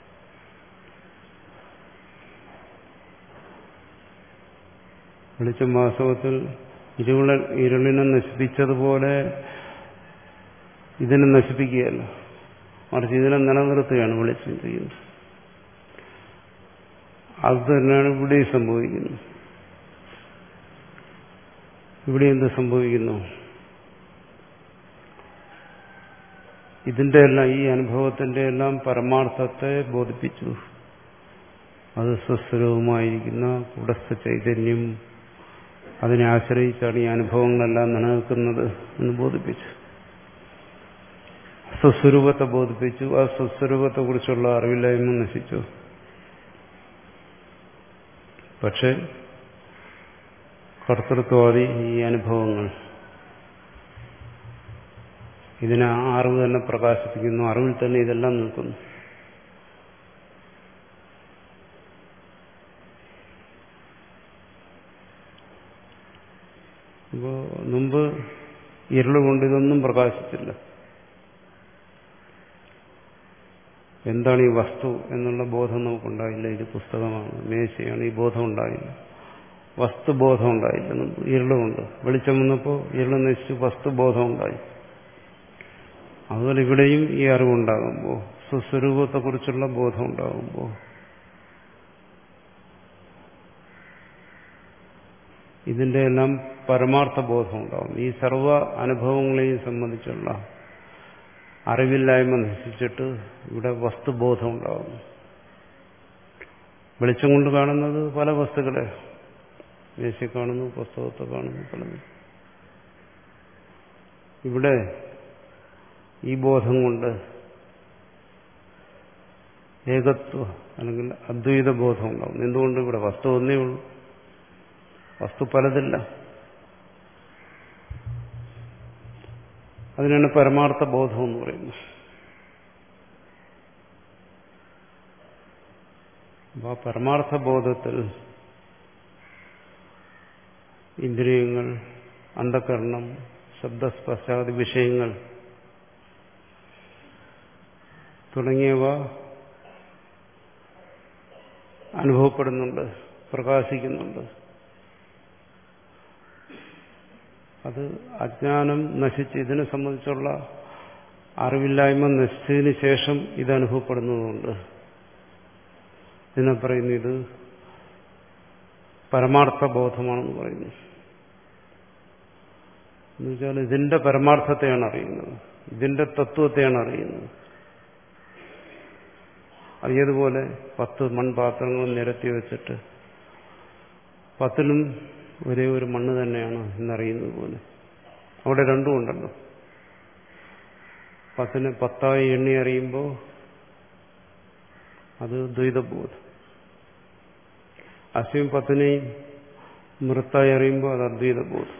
വെളിച്ചം വാസ്തവത്തിൽ ഇരുള ഇരുളിനെ നശിപ്പിച്ചതുപോലെ ഇതിനെ നശിപ്പിക്കുകയല്ല, മറിച്ച് ഇതിനെ നിലനിർത്തുകയാണ് വെളിച്ചം ചെയ്യുന്നത്. അത് തന്നെയാണ് ഇവിടെ സംഭവിക്കുന്നത്. ഇവിടെ എന്ത് സംഭവിക്കുന്നു? ഇതിന്റെ എല്ലാം, ഈ അനുഭവത്തിന്റെ എല്ലാം പരമാർത്ഥത്തെ ബോധിപ്പിച്ചു. അത് സ്വസ്വരൂപമായിരിക്കുന്ന കൂടസ്ഥ ചൈതന്യം, അതിനെ ആശ്രയിച്ചാണ് ഈ അനുഭവങ്ങളെല്ലാം നിലനിൽക്കുന്നത് എന്ന് ബോധിപ്പിച്ചു. സ്വസ്വരൂപത്തെ ബോധിപ്പിച്ചു. ആ സ്വസ്വരൂപത്തെ കുറിച്ചുള്ള അറിവില്ലായ്മ നശിച്ചു. പക്ഷെ കർത്തൃത്വാദി ഈ അനുഭവങ്ങൾ ഇതിനെ ആ അറിവ് തന്നെ പ്രകാശിപ്പിക്കുന്നു. അറിവിൽ തന്നെ ഇതെല്ലാം നിൽക്കുന്നു. അപ്പോൾ മുമ്പ് ഇരുളുകൊണ്ട് ഇതൊന്നും പ്രകാശിച്ചില്ല. എന്താണ് ഈ വസ്തു എന്നുള്ള ബോധം നമുക്കുണ്ടായില്ല. ഇത് പുസ്തകമാണ്, മേശയാണ്, ഈ ബോധം ഉണ്ടായില്ല. വസ്തുബോധം ഉണ്ടായില്ല. ഇരുളുകൊണ്ട് വെളിച്ചം വന്നപ്പോൾ ഇരുള് നശിച്ചു വസ്തുബോധം ഉണ്ടായി. അതുപോലെ ഇവിടെയും ഈ അറിവുണ്ടാകുമ്പോൾ, സ്വസ്വരൂപത്തെക്കുറിച്ചുള്ള ബോധം ഉണ്ടാകുമ്പോൾ ഇതിന്റെ എല്ലാം പരമാർത്ഥ ബോധം ഉണ്ടാകും. ഈ സർവ അനുഭവങ്ങളെയും സംബന്ധിച്ചുള്ള അറിവില്ലായ്മ നശിച്ചിട്ട് ഇവിടെ വസ്തുബോധം ഉണ്ടാകുന്നു. വെളിച്ചം കൊണ്ട് കാണുന്നത് പല വസ്തുക്കളെ, മേശയെ കാണുന്നു, പുസ്തകത്തെ കാണുന്നു, പലതും. ഇവിടെ ഈ ബോധം കൊണ്ട് ഏകത്വ അല്ലെങ്കിൽ അദ്വൈത ബോധം ഉണ്ടാകുന്നു. എന്തുകൊണ്ട്? ഇവിടെ വസ്തു ഒന്നേ ഉള്ളൂ, വസ്തു പലതില്ല. അതിനാണ് പരമാർത്ഥ ബോധം എന്ന് പറയുന്നത്. അപ്പോൾ ആ പരമാർത്ഥ ബോധത്തിൽ ഇന്ദ്രിയങ്ങൾ, അന്ധകരണം, ശബ്ദസ്പർശാദി വിഷയങ്ങൾ തുടങ്ങിയവ അനുഭവപ്പെടുന്നുണ്ട്, പ്രകാശിക്കുന്നുണ്ട്. അത് അജ്ഞാനം നശിച്ച് ഇതിനെ സംബന്ധിച്ചുള്ള അറിവില്ലായ്മ നശിച്ചതിന് ശേഷം ഇത് അനുഭവപ്പെടുന്നതുകൊണ്ട് ഇതിനെ പറയുന്നു ഇത് പരമാർത്ഥ ബോധമാണെന്ന് പറയുന്നു. എന്നുവെച്ചാൽ ഇതിന്റെ പരമാർത്ഥത്തെയാണ് അറിയുന്നത്, ഇതിന്റെ തത്വത്തെയാണ് അറിയുന്നത്. അത് ഏതുപോലെ പത്ത് മൺപാത്രങ്ങൾ നിരത്തി വെച്ചിട്ട് പത്തിലും ഒരേ ഒരു മണ്ണ് തന്നെയാണ് എന്നറിയുന്നത് പോലെ അവിടെ രണ്ടും ഉണ്ടല്ലോ. പത്തിനെ പത്തായി എണ്ണി അറിയുമ്പോൾ അത് ദ്വൈതബോധം. അശ്വം പത്തിനെയും മൃത്തായി അറിയുമ്പോൾ അത് അദ്വൈതബോധം.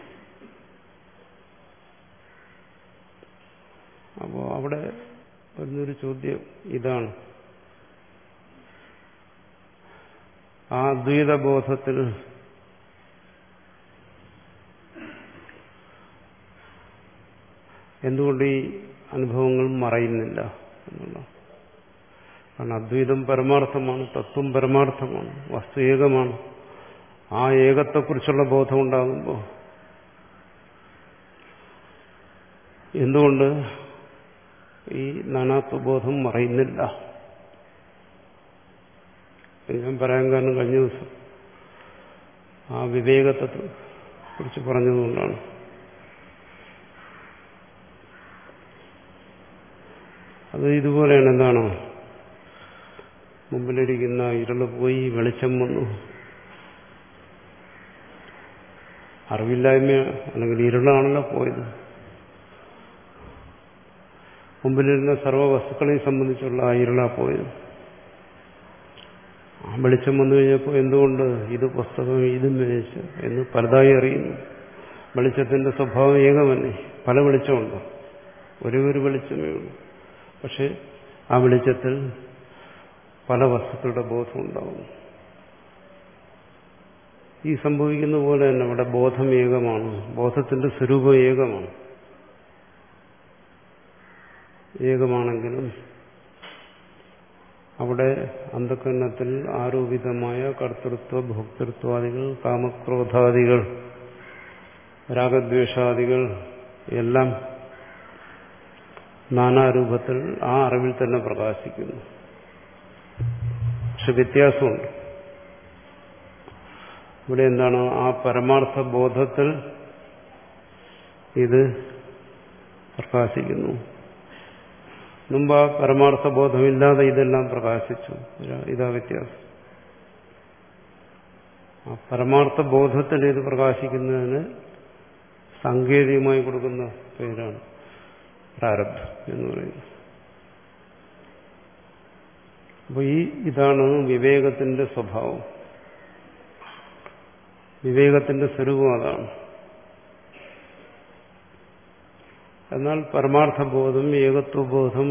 അപ്പോൾ അവിടെ വരുന്നൊരു ചോദ്യം ഇതാണ്, ആ അദ്വൈതബോധത്തിൽ എന്തുകൊണ്ട് ഈ അനുഭവങ്ങൾ മറയുന്നില്ല എന്നുള്ള. കാരണം അദ്വൈതം പരമാർത്ഥമാണ്, തത്വം പരമാർത്ഥമാണ്, വസ്തു ഏകമാണ്. ആ ഏകത്തെക്കുറിച്ചുള്ള ബോധം ഉണ്ടാകുമ്പോൾ എന്തുകൊണ്ട് ഈ നാനാത്വബോധം മറയുന്നില്ല? ഞാൻ പറയാൻ കാരണം കഴിഞ്ഞ ദിവസം ആ വിവേകത്തെ കുറിച്ച് പറഞ്ഞതുകൊണ്ടാണ്. അത് ഇതുപോലെയാണ്. എന്താണോ മുമ്പിലിരിക്കുന്ന ഇരുള് പോയി വെളിച്ചം വന്നു. അറിവില്ലായ്മ അല്ലെങ്കിൽ ഇരുളാണല്ലോ പോയത്. മുമ്പിലിരുന്ന സർവ്വ വസ്തുക്കളെയും സംബന്ധിച്ചുള്ള ആ ഇരുളാ പോയത്. ആ വെളിച്ചം വന്നു കഴിഞ്ഞപ്പോൾ എന്തുകൊണ്ട് ഇത് പുസ്തകം, ഇത് മേശ എന്ന് പലതായി അറിയുന്നു. വെളിച്ചത്തിന്റെ സ്വഭാവം ഏകമല്ലേ, പല വെളിച്ചമുണ്ട്, ഒരേ ഒരു വെളിച്ചമേ ഉള്ളൂ. പക്ഷെ ആ വെളിച്ചത്തിൽ പല വസ്തുക്കളുടെ ബോധം ഉണ്ടാകുന്നു. ഈ സംഭവിക്കുന്ന പോലെ തന്നെ അവിടെ ബോധം ഏകമാണ്, ബോധത്തിന്റെ സ്വരൂപം ഏകമാണ്. ഏകമാണെങ്കിലും അവിടെ അന്ധകരണത്തിൽ ആരോപിതമായ കർത്തൃത്വ, ഭോക്തൃത്വാദികൾ, കാമക്രോധാദികൾ, രാഗദ്വേഷാദികൾ എല്ലാം നാനാരൂപത്തിൽ ആ അറിവിൽ തന്നെ പ്രകാശിക്കുന്നു. പക്ഷെ വ്യത്യാസമുണ്ട്. ഇവിടെ എന്താണ്? ആ പരമാർത്ഥ ബോധത്തിൽ ഇത് പ്രകാശിക്കുന്നു. മുമ്പ് ആ പരമാർത്ഥ ബോധമില്ലാതെ ഇതെല്ലാം പ്രകാശിച്ചു. ഇതാ വ്യത്യാസം. ആ പരമാർത്ഥ ബോധത്തിൽ ഇത് പ്രകാശിക്കുന്നതിന് സാങ്കേതികമായി കൊടുക്കുന്ന പേരാണ് പ്രാരബ്ധം എന്ന് പറയുന്നത്. അപ്പോൾ ഈ ഇതാണ് വിവേകത്തിന്റെ സ്വഭാവം, വിവേകത്തിന്റെ സ്വരൂപം അതാണ്. എന്നാൽ പരമാർത്ഥബോധം, ഏകത്വബോധം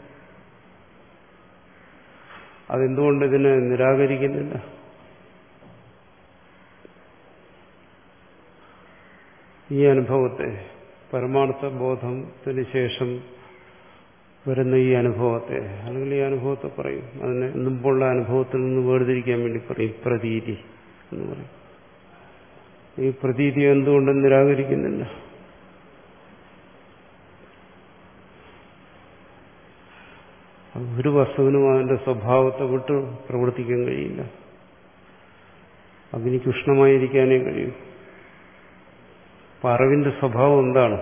അതെന്തുകൊണ്ട് ഇതിനെ നിരാകരിക്കുന്നില്ല? ഈ അനുഭവത്തെ, പരമാർത്ഥ ബോധത്തിന് ശേഷം വരുന്ന ഈ അനുഭവത്തെ, അല്ലെങ്കിൽ ഈ അനുഭവത്തെ പറയും, അതിനെ മുമ്പുള്ള അനുഭവത്തിൽ നിന്ന് വേർതിരിക്കാൻ വേണ്ടി പറയും പ്രതീതി എന്ന് പറയും. ഈ പ്രതീതി എന്തുകൊണ്ടും നിരാകരിക്കുന്നില്ല. ഒരു വസ്തുവിനും അതിന്റെ സ്വഭാവത്തെ വിട്ട് പ്രവർത്തിക്കാൻ കഴിയില്ല. അഗ്നിക്ക് ഉഷ്ണമായിരിക്കാനേ കഴിയൂ. അപ്പൊ അറിവിന്റെ സ്വഭാവം എന്താണ്?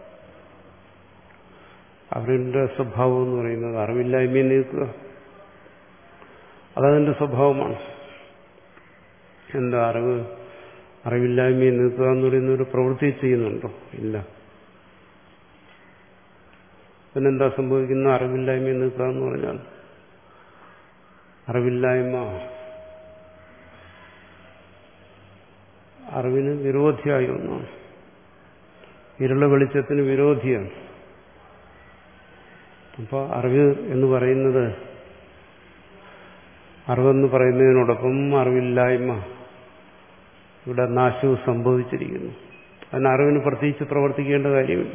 അറിവിന്റെ സ്വഭാവം എന്ന് പറയുന്നത് അറിവില്ലായ്മയെ നീക്കുക. അതതിന്റെ സ്വഭാവമാണ്. എന്താ അറിവ്? അറിവില്ലായ്മയെ നീക്കുക എന്ന് പറയുന്ന ഒരു പ്രവൃത്തി ചെയ്യുന്നുണ്ടോ? ഇല്ല. പിന്നെന്താ സംഭവിക്കുന്ന? അറിവില്ലായ്മയെ നീക്കുക എന്ന് പറഞ്ഞാൽ അറിവില്ലായ്മ അറിവിന് വിരോധിയായ ഒന്നാണ്. ഇരുള വെളിച്ചത്തിന് വിരോധിയാണ്. അപ്പോൾ അറിവ് എന്ന് പറയുന്നത്, അറിവെന്ന് പറയുന്നതിനോടൊപ്പം അറിവില്ലായ്മ ഇവിടെ നാശവും സംഭവിച്ചിരിക്കുന്നു. അതിന് അറിവിന് പ്രത്യേകിച്ച് പ്രവർത്തിക്കേണ്ട കാര്യമില്ല.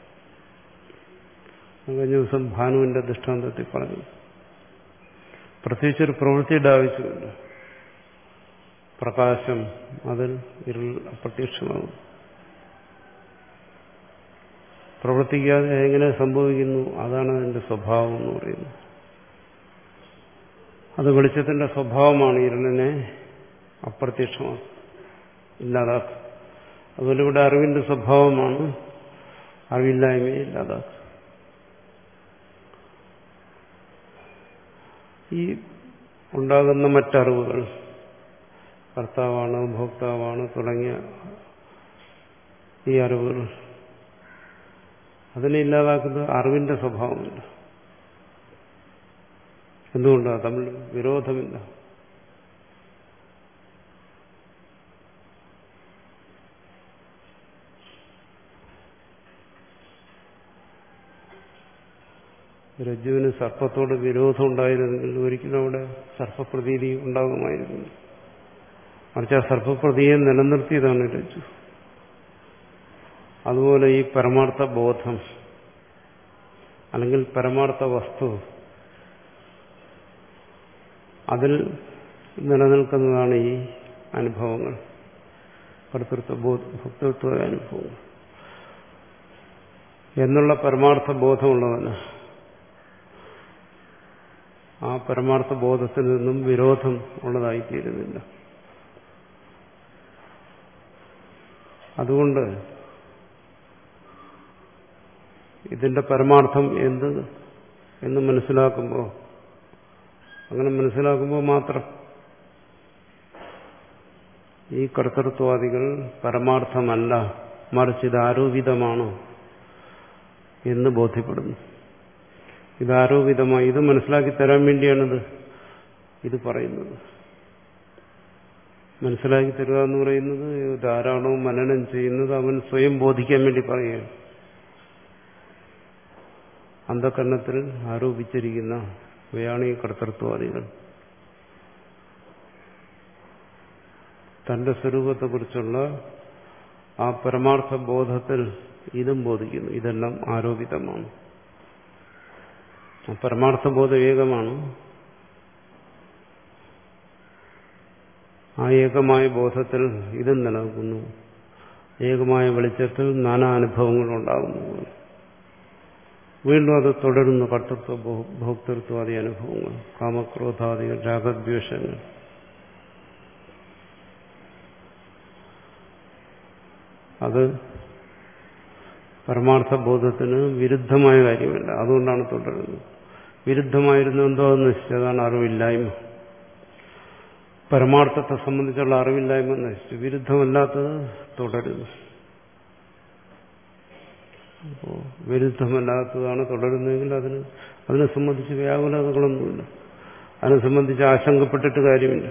കഴിഞ്ഞ ദിവസം ഭാനുവിന്റെ ദൃഷ്ടാന്തത്തിൽ പറഞ്ഞു, പ്രത്യേകിച്ചൊരു പ്രവൃത്തിയുടെ ആവശ്യമില്ല. പ്രകാശം, അതിൽ ഇരുൾ അപ്രത്യക്ഷമാകും. പ്രവർത്തിക്കാതെ എങ്ങനെ സംഭവിക്കുന്നു? അതാണ് അതിന്റെ സ്വഭാവം എന്ന് പറയുന്നത്. അത് വെളിച്ചത്തിന്റെ സ്വഭാവമാണ് ഇരുളിനെ അപ്രത്യക്ഷമാക്കും, ഇല്ലാതാക്കും. അതുപോലെ ഇവിടെ അറിവിന്റെ സ്വഭാവമാണ് അറിവില്ലായ്മയെ ഇല്ലാതാക്കും. ഈ ഉണ്ടാകുന്ന മറ്ററിവുകൾ, കർത്താവാണ്, ഭോക്താവാണ് തുടങ്ങിയ ഈ അറിവുകൾ, അതിനെ ഇല്ലാതാക്കുന്നത് അറിവിന്റെ സ്വഭാവമില്ല. എന്തുകൊണ്ടാണ്? തമ്മിൽ വിരോധമില്ല. രജ്ജുവിന് സർപ്പത്തോട് വിരോധം ഉണ്ടായിരുന്നെങ്കിൽ ഒരിക്കലും അവിടെ സർപ്പപ്രതീതി ഉണ്ടാകുമായിരുന്നു. മറിച്ച് ആ സർപ്പപ്രതിയെ നിലനിർത്തിയതാണ് രജ്ജു. അതുപോലെ ഈ പരമാർത്ഥ ബോധം അല്ലെങ്കിൽ പരമാർത്ഥ വസ്തു, അതിൽ നിലനിൽക്കുന്നതാണ് ഈ അനുഭവങ്ങൾ, കർത്തൃത്വ ഭോക്തൃത്വ അനുഭവങ്ങൾ എന്നുള്ള പരമാർത്ഥ ബോധമുള്ളവന് ആ പരമാർത്ഥ ബോധത്തിൽ നിന്നും വിരോധം ഉള്ളതായിത്തീരുന്നില്ല. അതുകൊണ്ട് ഇതിന്റെ പരമാർത്ഥം എന്ത് എന്ന് മനസ്സിലാക്കുമ്പോൾ, അങ്ങനെ മനസ്സിലാക്കുമ്പോൾ മാത്രം ഈ കർത്തൃത്വാദികൾ പരമാർത്ഥമല്ല, മറിച്ച് ഇത് ആരോപിതമാണ് എന്ന് ബോധ്യപ്പെടുന്നു. ഇത് ആരോപിതമായി, ഇത് മനസ്സിലാക്കി തരാൻ വേണ്ടിയാണിത് ഇത് പറയുന്നത്. മനസ്സിലാക്കി തരിക എന്ന് പറയുന്നത് ധാരാളോ മനനം ചെയ്യുന്നത് അവൻ സ്വയം ബോധിക്കാൻ വേണ്ടി പറയുകയാണ്. അന്ധകരണത്തിൽ ആരോപിച്ചിരിക്കുന്ന ഇവയാണ് ഈ കർത്തൃത്വാദികൾ. തന്റെ സ്വരൂപത്തെക്കുറിച്ചുള്ള ആ പരമാർത്ഥ ബോധത്തിൽ ഇതും ബോധിക്കുന്നു. ഇതെല്ലാം ആരോപിതമാണ്. പരമാർത്ഥ ബോധം ഏകമാണ്. ആ ഏകമായ ബോധത്തിൽ ഇതും നിലനിൽക്കുന്നു. ഏകമായ വെളിച്ചത്തിൽ നാനാ അനുഭവങ്ങളുണ്ടാകുന്നു. വീണ്ടും അത് തുടരുന്നു. കർത്തൃത്വ ഭോക്തൃത്വാദി അനുഭവങ്ങൾ, കാമക്രോധാദികൾ, രാഗദ്വേഷങ്ങൾ. അത് പരമാർത്ഥ ബോധത്തിന് വിരുദ്ധമായ കാര്യമല്ല. അതുകൊണ്ടാണ് തുടരുന്നത്. വിരുദ്ധമായിരുന്നു എന്തോ നശിച്ചു. അതാണ് അറിവില്ലായ്മ. പരമാർത്ഥത്തെ സംബന്ധിച്ചുള്ള അറിവില്ലായ്മ നശിച്ചു. വിരുദ്ധമല്ലാത്തത് തുടരുന്നു. അപ്പോൾ വിരുദ്ധമല്ലാത്തതാണ് തുടരുന്നതെങ്കിൽ അതിന് അതിനെ സംബന്ധിച്ച് വ്യാകുലതകളൊന്നുമില്ല. അതിനെ സംബന്ധിച്ച് ആശങ്കപ്പെട്ടിട്ട് കാര്യമില്ല.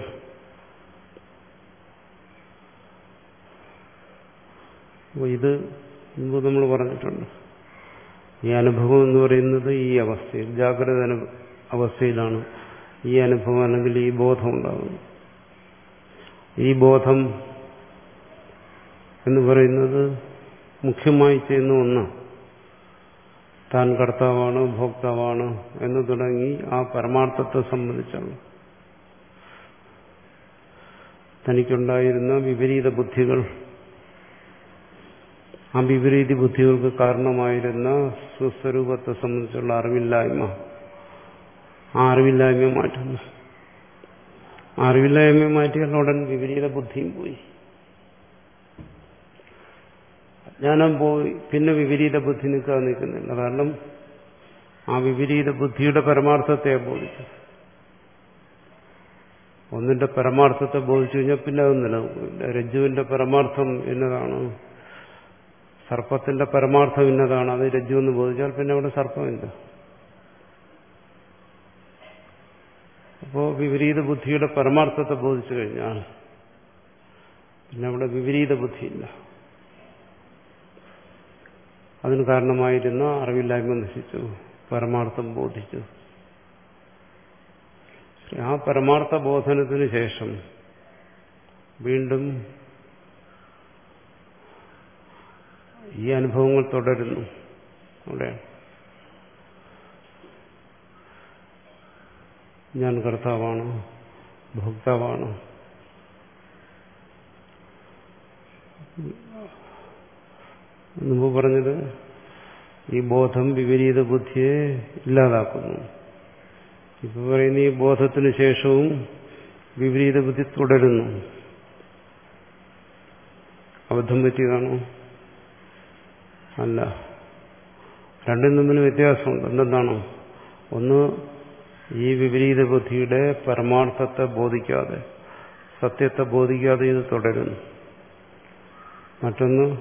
അപ്പോൾ ഇത് മുമ്പ് നമ്മൾ പറഞ്ഞിട്ടുണ്ട്. ഈ അനുഭവം എന്ന് പറയുന്നത് ഈ അവസ്ഥയിൽ, ജാഗ്രത അവസ്ഥയിലാണ് ഈ അനുഭവം അല്ലെങ്കിൽ ഈ ബോധം ഉണ്ടാകുന്നത്. ഈ ബോധം എന്ന് പറയുന്നത് മുഖ്യമായി ചെയ്യുന്ന ഒന്ന് താൻ കർത്താവാണ്, ഭോക്താവാണ് എന്ന് തുടങ്ങി ആ പരമാർത്ഥത്തെ സംബന്ധിച്ചാണ് തനിക്കുണ്ടായിരുന്ന വിപരീത ബുദ്ധികൾ, ആ വിപരീത ബുദ്ധികൾക്ക് കാരണമായിരുന്ന സ്വസ്വരൂപത്തെ സംബന്ധിച്ചുള്ള അറിവില്ലായ്മ, ആ അറിവില്ലായ്മ മാറ്റുന്നു. അറിവില്ലായ്മ മാറ്റിയാൽ ഉടൻ വിപരീത ബുദ്ധിയും പോയി, അജ്ഞാനം പോയി. പിന്നെ വിപരീത ബുദ്ധി നിൽക്കാൻ നിൽക്കുന്നില്ല. കാരണം ആ വിപരീത ബുദ്ധിയുടെ പരമാർത്ഥത്തെ ബോധിച്ചു. ഒന്നിന്റെ പരമാർത്ഥത്തെ ബോധിച്ചു കഴിഞ്ഞാൽ പിന്നെ അത് നിലനിൽക്കില്ല. രജ്ജുവിന്റെ പരമാർത്ഥം എന്നതാണ്, സർപ്പത്തിന്റെ പരമാർത്ഥം ഇന്നതാണ്, അത് രജ്ജു എന്ന് ബോധിച്ചാൽ പിന്നെ അവിടെ സർപ്പമില്ല. അപ്പോ വിപരീത ബുദ്ധിയുടെ പരമാർത്ഥത്തെ ബോധിച്ചു കഴിഞ്ഞാൽ പിന്നെ അവിടെ വിപരീത ബുദ്ധിയില്ല. അതിന് കാരണമായിരുന്ന അറിവില്ലായ്മ നശിച്ചു, പരമാർത്ഥം ബോധിച്ചു. ആ പരമാർത്ഥ ബോധനത്തിന് ശേഷം വീണ്ടും ഈ അനുഭവങ്ങൾ തുടരുന്നു. അവിടെ ഞാൻ കർത്താവാണ്, ഭോക്താവാണ്. മുമ്പ് പറഞ്ഞത് ഈ ബോധം വിപരീത ബുദ്ധിയെ ഇല്ലാതാക്കുന്നു. ഇപ്പൊ പറയുന്ന ഈ ബോധത്തിന് ശേഷവും വിപരീത ബുദ്ധി തുടരുന്നു. അബദ്ധം പറ്റിയതാണോ? അല്ല. രണ്ടും തമ്മിൽ വ്യത്യാസമുണ്ട്. എന്തെന്നാണോ? ഒന്ന്, ഈ വിപരീത ബുദ്ധിയുടെ പരമാർത്ഥത്തെ ബോധിക്കാതെ, സത്യത്തെ ബോധിക്കാതെ ഇത് തുടരുന്നു. മറ്റൊന്ന്,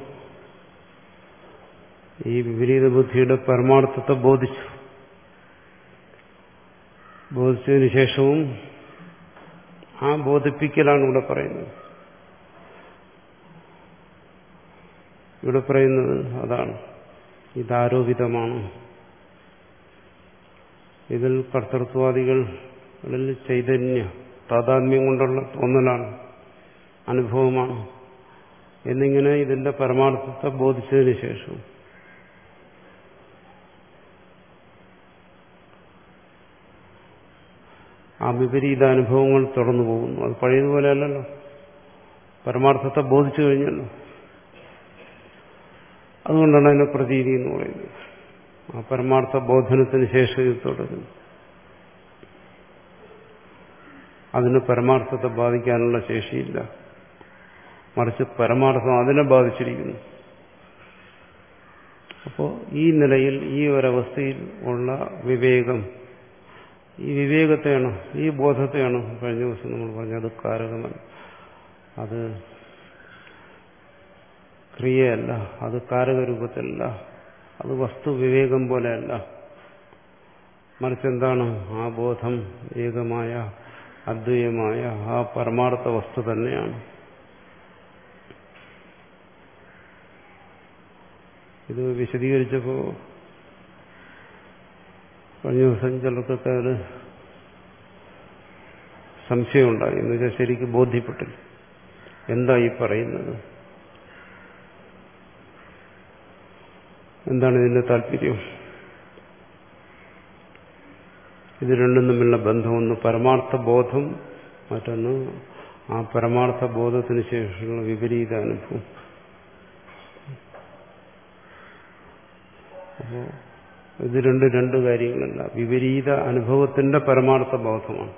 ഈ വിപരീത ബുദ്ധിയുടെ പരമാർത്ഥത്തെ ബോധിച്ചു, ബോധിച്ചതിന് ശേഷവും ആ ബോധിപ്പിക്കലാണ് ഇവിടെ പറയുന്നത്. ഇവിടെ പറയുന്നത് അതാണ്, ഇതാരോപിതമാണ്. ഇതിൽ കർത്തൃത്വാദികളിൽ ചൈതന്യ താതാത്മ്യം കൊണ്ടുള്ള തോന്നലാണ്, അനുഭവമാണ് എന്നിങ്ങനെ ഇതിന്റെ പരമാർത്ഥത്തെ ബോധിച്ചതിന് ശേഷം ആ വിപരീത അനുഭവങ്ങൾ തുടർന്നു പോകുന്നു. അത് പഴയതുപോലെ അല്ലല്ലോ, പരമാർത്ഥത്തെ ബോധിച്ചു കഴിഞ്ഞല്ലോ. അതുകൊണ്ടാണ് അതിന്റെ പ്രതീതി എന്ന് പറയുന്നത്. ആ പരമാർത്ഥ ബോധനത്തിന് ശേഷം ഇത് തുടരുന്നു. അതിന് പരമാർത്ഥത്തെ ബാധിക്കാനുള്ള ശേഷിയില്ല, മറിച്ച് പരമാർത്ഥം അതിനെ ബാധിച്ചിരിക്കുന്നു. അപ്പോൾ ഈ നിലയിൽ, ഈ ഒരവസ്ഥയിൽ ഉള്ള വിവേകം, ഈ വിവേകത്തെയാണ്, ഈ ബോധത്തെയാണ് കഴിഞ്ഞ ദിവസം നമ്മൾ പറഞ്ഞത് അത് കാരകമല്ല, അത് ക്രിയയല്ല, അത് കാരകരൂപത്തിലല്ല, അത് വസ്തു വിവേകം പോലെയല്ല, മറിച്ച് എന്താണ്? ആ ബോധം ഏകമായ അദ്വൈതമായ ആ പരമാർത്ഥ വസ്തു തന്നെയാണ്. ഇത് വിശദീകരിച്ചപ്പോൾ കഴിഞ്ഞ ദിവസം ചിലർക്കൊക്കെ അത് സംശയമുണ്ടായി. എന്ന് വെച്ചാൽ ശരിക്കും ബോധ്യപ്പെട്ടില്ല, എന്താ ഈ പറയുന്നത്, എന്താണ് ഇതിന്റെ താല്പര്യം. ഇത് രണ്ടും തമ്മിലുള്ള ബന്ധം, ഒന്ന് പരമാർത്ഥ ബോധം, മറ്റൊന്ന് ആ പരമാർത്ഥ ബോധത്തിന് ശേഷമുള്ള വിപരീത അനുഭവം. അപ്പോ ഇത് രണ്ട് രണ്ട് കാര്യങ്ങളല്ല, വിപരീത അനുഭവത്തിന്റെ പരമാർത്ഥ ബോധമാണ്.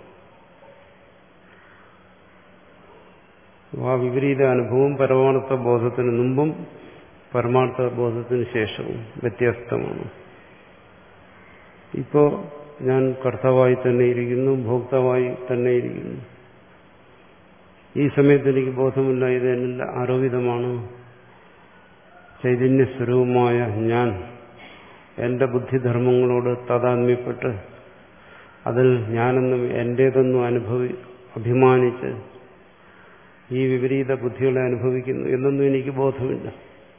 ആ വിപരീത അനുഭവം പരമാർത്ഥ ബോധത്തിന് മുമ്പും പരമാർത്ഥ ബോധത്തിന് ശേഷവും വ്യത്യസ്തമാണ്. ഇപ്പോ ഞാൻ കർത്താവായി തന്നെ ഇരിക്കുന്നു, ഭോക്താവായി തന്നെ ഇരിക്കുന്നു. ഈ സമയത്ത് എനിക്ക് ബോധമില്ല, ഇത് എന്നിൽ ആരോപിതമാണ്. ചൈതന്യസ്വരൂപമായ ഞാൻ എന്റെ ബുദ്ധിധർമ്മങ്ങളോട് താതാത്മ്യപ്പെട്ട് അതിൽ ഞാനെന്നും എന്റേതെന്നും അനുഭവി അഭിമാനിച്ച് ഈ വിപരീത ബുദ്ധികളെ അനുഭവിക്കുന്നു എന്നൊന്നും എനിക്ക് ബോധമില്ല.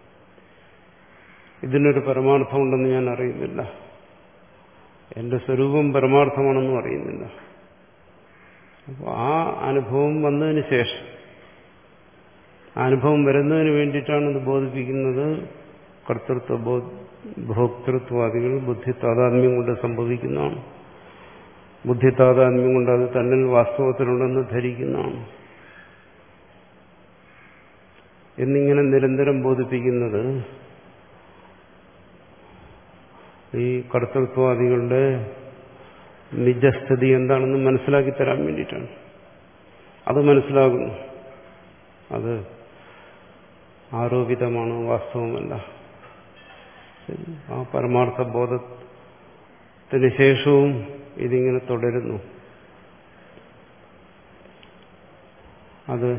ഇതിനൊരു പരമാർത്ഥമുണ്ടെന്ന് ഞാൻ അറിയുന്നില്ല. എന്റെ സ്വരൂപം പരമാർത്ഥമാണെന്നും അറിയുന്നില്ല. അപ്പോൾ ആ അനുഭവം വന്നതിന് ശേഷം, അനുഭവം വരുന്നതിന് വേണ്ടിയിട്ടാണ് ഇത് ബോധിപ്പിക്കുന്നത്. കർത്തൃത്വ ഭോക്തൃത്വാദികൾ ബുദ്ധി താതാത്മ്യം കൊണ്ട് സംഭവിക്കുന്നതാണ്. ബുദ്ധി താതാത്മ്യം കൊണ്ട് അത് തന്നിൽ വാസ്തവത്തിലുണ്ടെന്ന് ധരിക്കുന്നതാണ് എന്നിങ്ങനെ നിരന്തരം ബോധിപ്പിക്കുന്നത് ഈ കർത്തൃത്വാദികളുടെ നിജസ്ഥിതി എന്താണെന്ന് മനസ്സിലാക്കി തരാൻ വേണ്ടിയിട്ടാണ്. അത് മനസ്സിലാകുന്നു. അത് ആരോപിതമാണ്, വാസ്തവമല്ല. ആ പരമാർത്ഥ ബോധത്തിന് ശേഷവും ഇതിങ്ങനെ തുടരുന്നു. അത്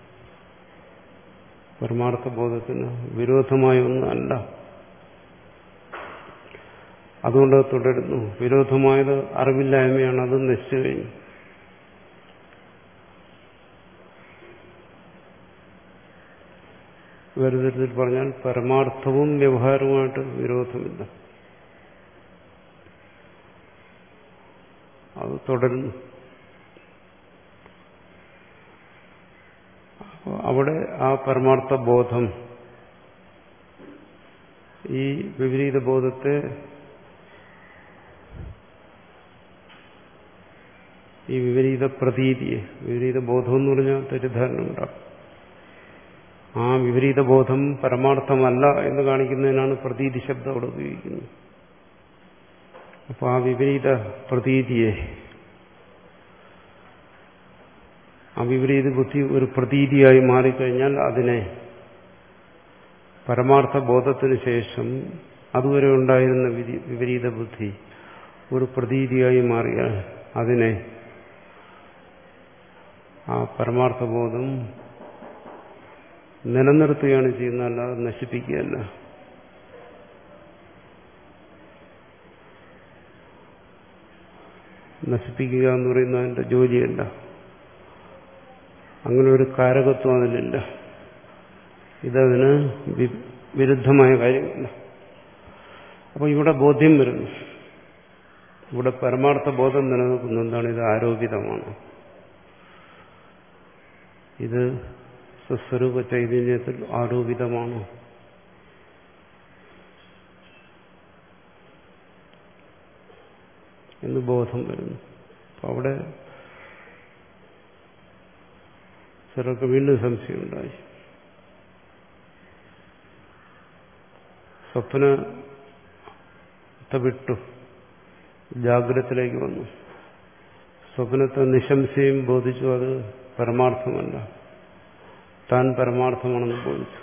പരമാർത്ഥ ബോധത്തിന് വിരോധമായ ഒന്നല്ല. അതുകൊണ്ട് തുടരുന്നു. വിരോധമായത് അറിവില്ലായ്മയാണ്. അത് നശിച്ചു കഴിഞ്ഞു. വേറെ തരത്തിൽ പറഞ്ഞാൽ പരമാർത്ഥവും വ്യവഹാരവുമായിട്ട് വിരോധമില്ല. അത് തുടരുന്നു. അവിടെ ആ പരമാർത്ഥ ബോധം ഈ വിപരീത ബോധത്തെ ഈ വിപരീത പ്രതീതിയെ, വിപരീത ബോധം എന്ന് പറഞ്ഞാൽ തെറ്റിദ്ധാരണ ഉണ്ടാകും. ആ വിപരീത ബോധം പരമാർത്ഥമല്ല എന്ന് കാണിക്കുന്നതിനാണ് പ്രതീതി ശബ്ദം അവിടെ ഉപയോഗിക്കുന്നത്. അപ്പോൾ ആ വിപരീത പ്രതീതിയെ, ആ വിപരീത ബുദ്ധി ഒരു പ്രതീതിയായി മാറിക്കഴിഞ്ഞാൽ അതിനെ പരമാർത്ഥ ബോധത്തിന് ശേഷം അതുവരെ ഉണ്ടായിരുന്ന വിപരീത ബുദ്ധി ഒരു പ്രതീതിയായി മാറിയാൽ അതിനെ ആ പരമാർത്ഥ ബോധം നിലനിർത്തുകയാണ് ചെയ്യുന്നത്, അല്ലാതെ നശിപ്പിക്കുകയല്ല. നശിപ്പിക്കുക എന്ന് പറയുന്നത് അതിന്റെ ജോലിയല്ല. അങ്ങനെ ഒരു കാരകത്വം അതിലില്ല. ഇതതിന് വിരുദ്ധമായ കാര്യമല്ല. അപ്പോൾ ഇവിടെ ബോധ്യം വരുന്നു. ഇവിടെ പരമാർത്ഥ ബോധം നിലനിൽക്കുന്ന എന്താണ്? ഇത് ആരോപിതമാണ്. ഇത് സ്വസ്വരൂപ ചൈതന്യത്തിൽ ആരോപിതമാണ്. എന്ന് ബോധം വരുന്നു. അപ്പം അവിടെ ചിലർക്ക് വീണ്ടും സംശയമുണ്ടായി. സ്വപ്നത്തെ വിട്ടു ജാഗ്രതത്തിലേക്ക് വന്നു. സ്വപ്നത്തെ നിശംശയം ബോധിച്ചു. അത് പരമാർത്ഥമല്ല, താൻ പരമാർത്ഥമാണെന്ന് ബോധിച്ചു.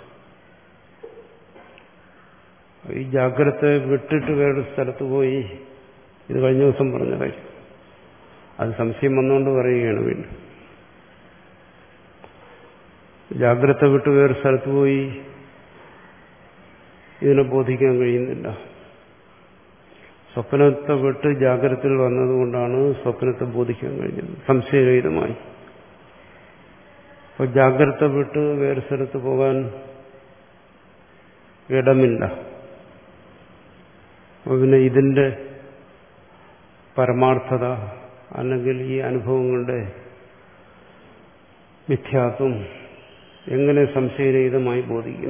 ഈ ജാഗ്രത വിട്ടിട്ട് വേറൊരു സ്ഥലത്ത് പോയി, ഇത് കഴിഞ്ഞ ദിവസം പറഞ്ഞ കാര്യം, അത് സംശയം വന്നുകൊണ്ട് പറയുകയാണ് വീണ്ടും. ജാഗ്രത വിട്ട് വേറെ സ്ഥലത്ത് പോയി ഇതിനെ ബോധിക്കാൻ കഴിയുന്നില്ല. സ്വപ്നത്തെ വിട്ട് ജാഗ്രതയിൽ വന്നതുകൊണ്ടാണ് സ്വപ്നത്തെ ബോധിക്കാൻ കഴിഞ്ഞത് സംശയരഹിതമായി. അപ്പോൾ ജാഗ്രത വിട്ട് വേറെ സ്ഥലത്ത് പോകാൻ ഇടമില്ല. അപ്പോൾ പിന്നെ ഇതിന്റെ പരമാർത്ഥത അല്ലെങ്കിൽ ഈ അനുഭവങ്ങളുടെ മിഥ്യാത്വം എങ്ങനെ സംശയരഹിതമായി ബോധിക്കും?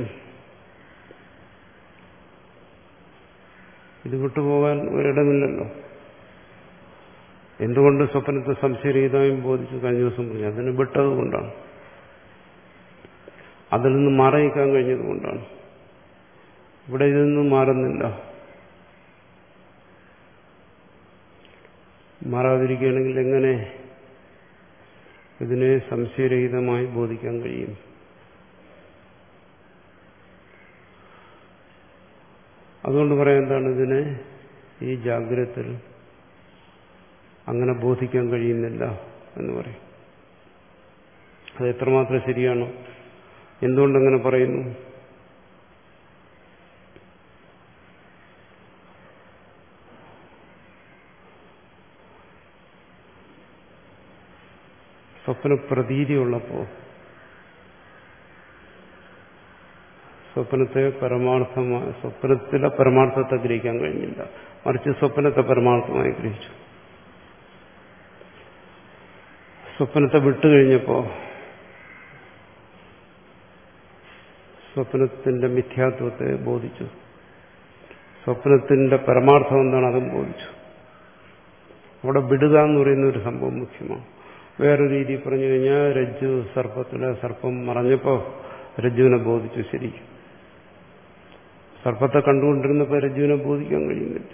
ഇത് വിട്ടുപോകാൻ ഒരിടമില്ലല്ലോ. എന്തുകൊണ്ട് സ്വപ്നത്തെ സംശയരഹിതമായും ബോധിച്ചു? കഴിഞ്ഞ ദിവസം പറഞ്ഞു, അതിന് വിട്ടതുകൊണ്ടാണ്, അതിൽ നിന്ന് മാറിയിക്കാൻ കഴിഞ്ഞതുകൊണ്ടാണ്. ഇവിടെ ഇതൊന്നും മാറുന്നില്ല. മാറാതിരിക്കുകയാണെങ്കിൽ എങ്ങനെ ഇതിനെ സംശയരഹിതമായി ബോധിക്കാൻ കഴിയും? അതുകൊണ്ട് പറയാൻ എന്താണ്, ഇതിനെ ഈ ജാഗ്രതയിൽ അങ്ങനെ ബോധിക്കാൻ കഴിയുന്നില്ല എന്ന് പറയും. അത് എത്രമാത്രം ശരിയാണ്? എന്തുകൊണ്ടങ്ങനെ പറയുന്നു? സ്വപ്നപ്രതീതിയുള്ളപ്പോൾ സ്വപ്നത്തെ പരമാർത്ഥമായി സ്വപ്നത്തിലെ പരമാർത്ഥത്തെ ഗ്രഹിക്കാൻ കഴിഞ്ഞില്ല, മറിച്ച് സ്വപ്നത്തെ പരമാർത്ഥമായി ഗ്രഹിച്ചു. സ്വപ്നത്തെ വിട്ടുകഴിഞ്ഞപ്പോൾ സ്വപ്നത്തിന്റെ മിഥ്യാത്വത്തെ ബോധിച്ചു. സ്വപ്നത്തിന്റെ പരമാർത്ഥം എന്താണ് അതും ബോധിച്ചു. അവിടെ വിടുക എന്ന് പറയുന്ന ഒരു സംഭവം മുഖ്യമാണ്. വേറൊരു രീതി പറഞ്ഞു കഴിഞ്ഞാൽ രജ്ജു സർപ്പത്തിലെ സർപ്പം മറഞ്ഞപ്പോൾ രജ്ജുവിനെ ബോധിച്ചു. ശരി, സർപ്പത്തെ കണ്ടുകൊണ്ടിരുന്നപ്പോൾ രജ്ജുവിനെ ബോധിക്കാൻ കഴിയുന്നില്ല.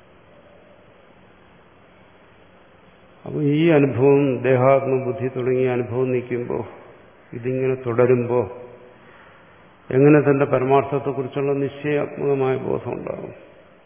അപ്പോൾ ഈ അനുഭവം ദേഹാത്മബുദ്ധി തുടങ്ങിയ അനുഭവം നിൽക്കുമ്പോൾ, ഇതിങ്ങനെ തുടരുമ്പോൾ എങ്ങനെ തന്റെ പരമാർത്ഥത്തെക്കുറിച്ചുള്ള നിശ്ചയാത്മകമായ ബോധം ഉണ്ടാകും?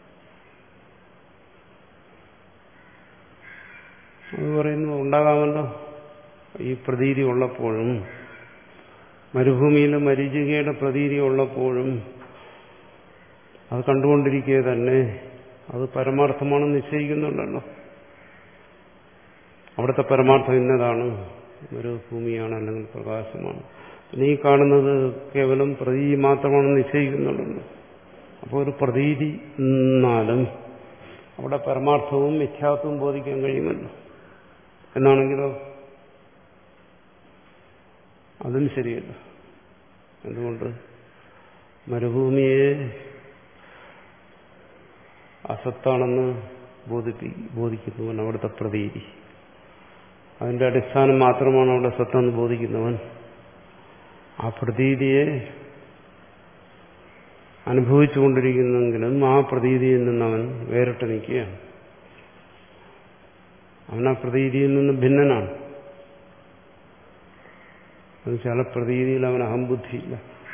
അത് പറയുന്നു ഉണ്ടാകാമല്ലോ. ഈ പ്രതീതി ഉള്ളപ്പോഴും, മരുഭൂമിയിലെ മരീചികയുടെ പ്രതീതി ഉള്ളപ്പോഴും അത് കണ്ടുകൊണ്ടിരിക്കുക തന്നെ അത് പരമാർത്ഥമാണെന്ന് നിശ്ചയിക്കുന്നുണ്ടല്ലോ. അവിടുത്തെ പരമാർത്ഥം ഇന്നതാണ്, ഒരു ഭൂമിയാണ് അല്ലെങ്കിൽ പ്രകാശമാണ്. പിന്നെ ഈ കാണുന്നത് കേവലം പ്രതീതി മാത്രമാണെന്ന് നിശ്ചയിക്കുന്നുണ്ടല്ലോ. അപ്പോൾ ഒരു പ്രതീതി എന്നാലും അവിടെ പരമാർത്ഥവും മിഥ്യാത്വവും ബോധിക്കാൻ കഴിയുമല്ലോ. എന്നാണെങ്കിലോ അതും ശരിയല്ല. എന്തുകൊണ്ട്? മരുഭൂമിയെ അസത്താണെന്ന് ബോധിപ്പി ബോധിക്കുന്നവൻ അവിടുത്തെ പ്രതീതി, അതിന്റെ അടിസ്ഥാനം മാത്രമാണ് അവിടെ സത്തെന്ന് ബോധിക്കുന്നവൻ. ആ പ്രതീതിയെ അനുഭവിച്ചുകൊണ്ടിരിക്കുന്നെങ്കിലും ആ പ്രതീതിയിൽ നിന്നവൻ വേറിട്ട് നിൽക്കുകയാണ്. അവൻ ആ പ്രതീതിയിൽ നിന്ന് ഭിന്നനാണ്. ചില പ്രതീതിയിൽ അവൻ അഹംബുദ്ധിയില്ല.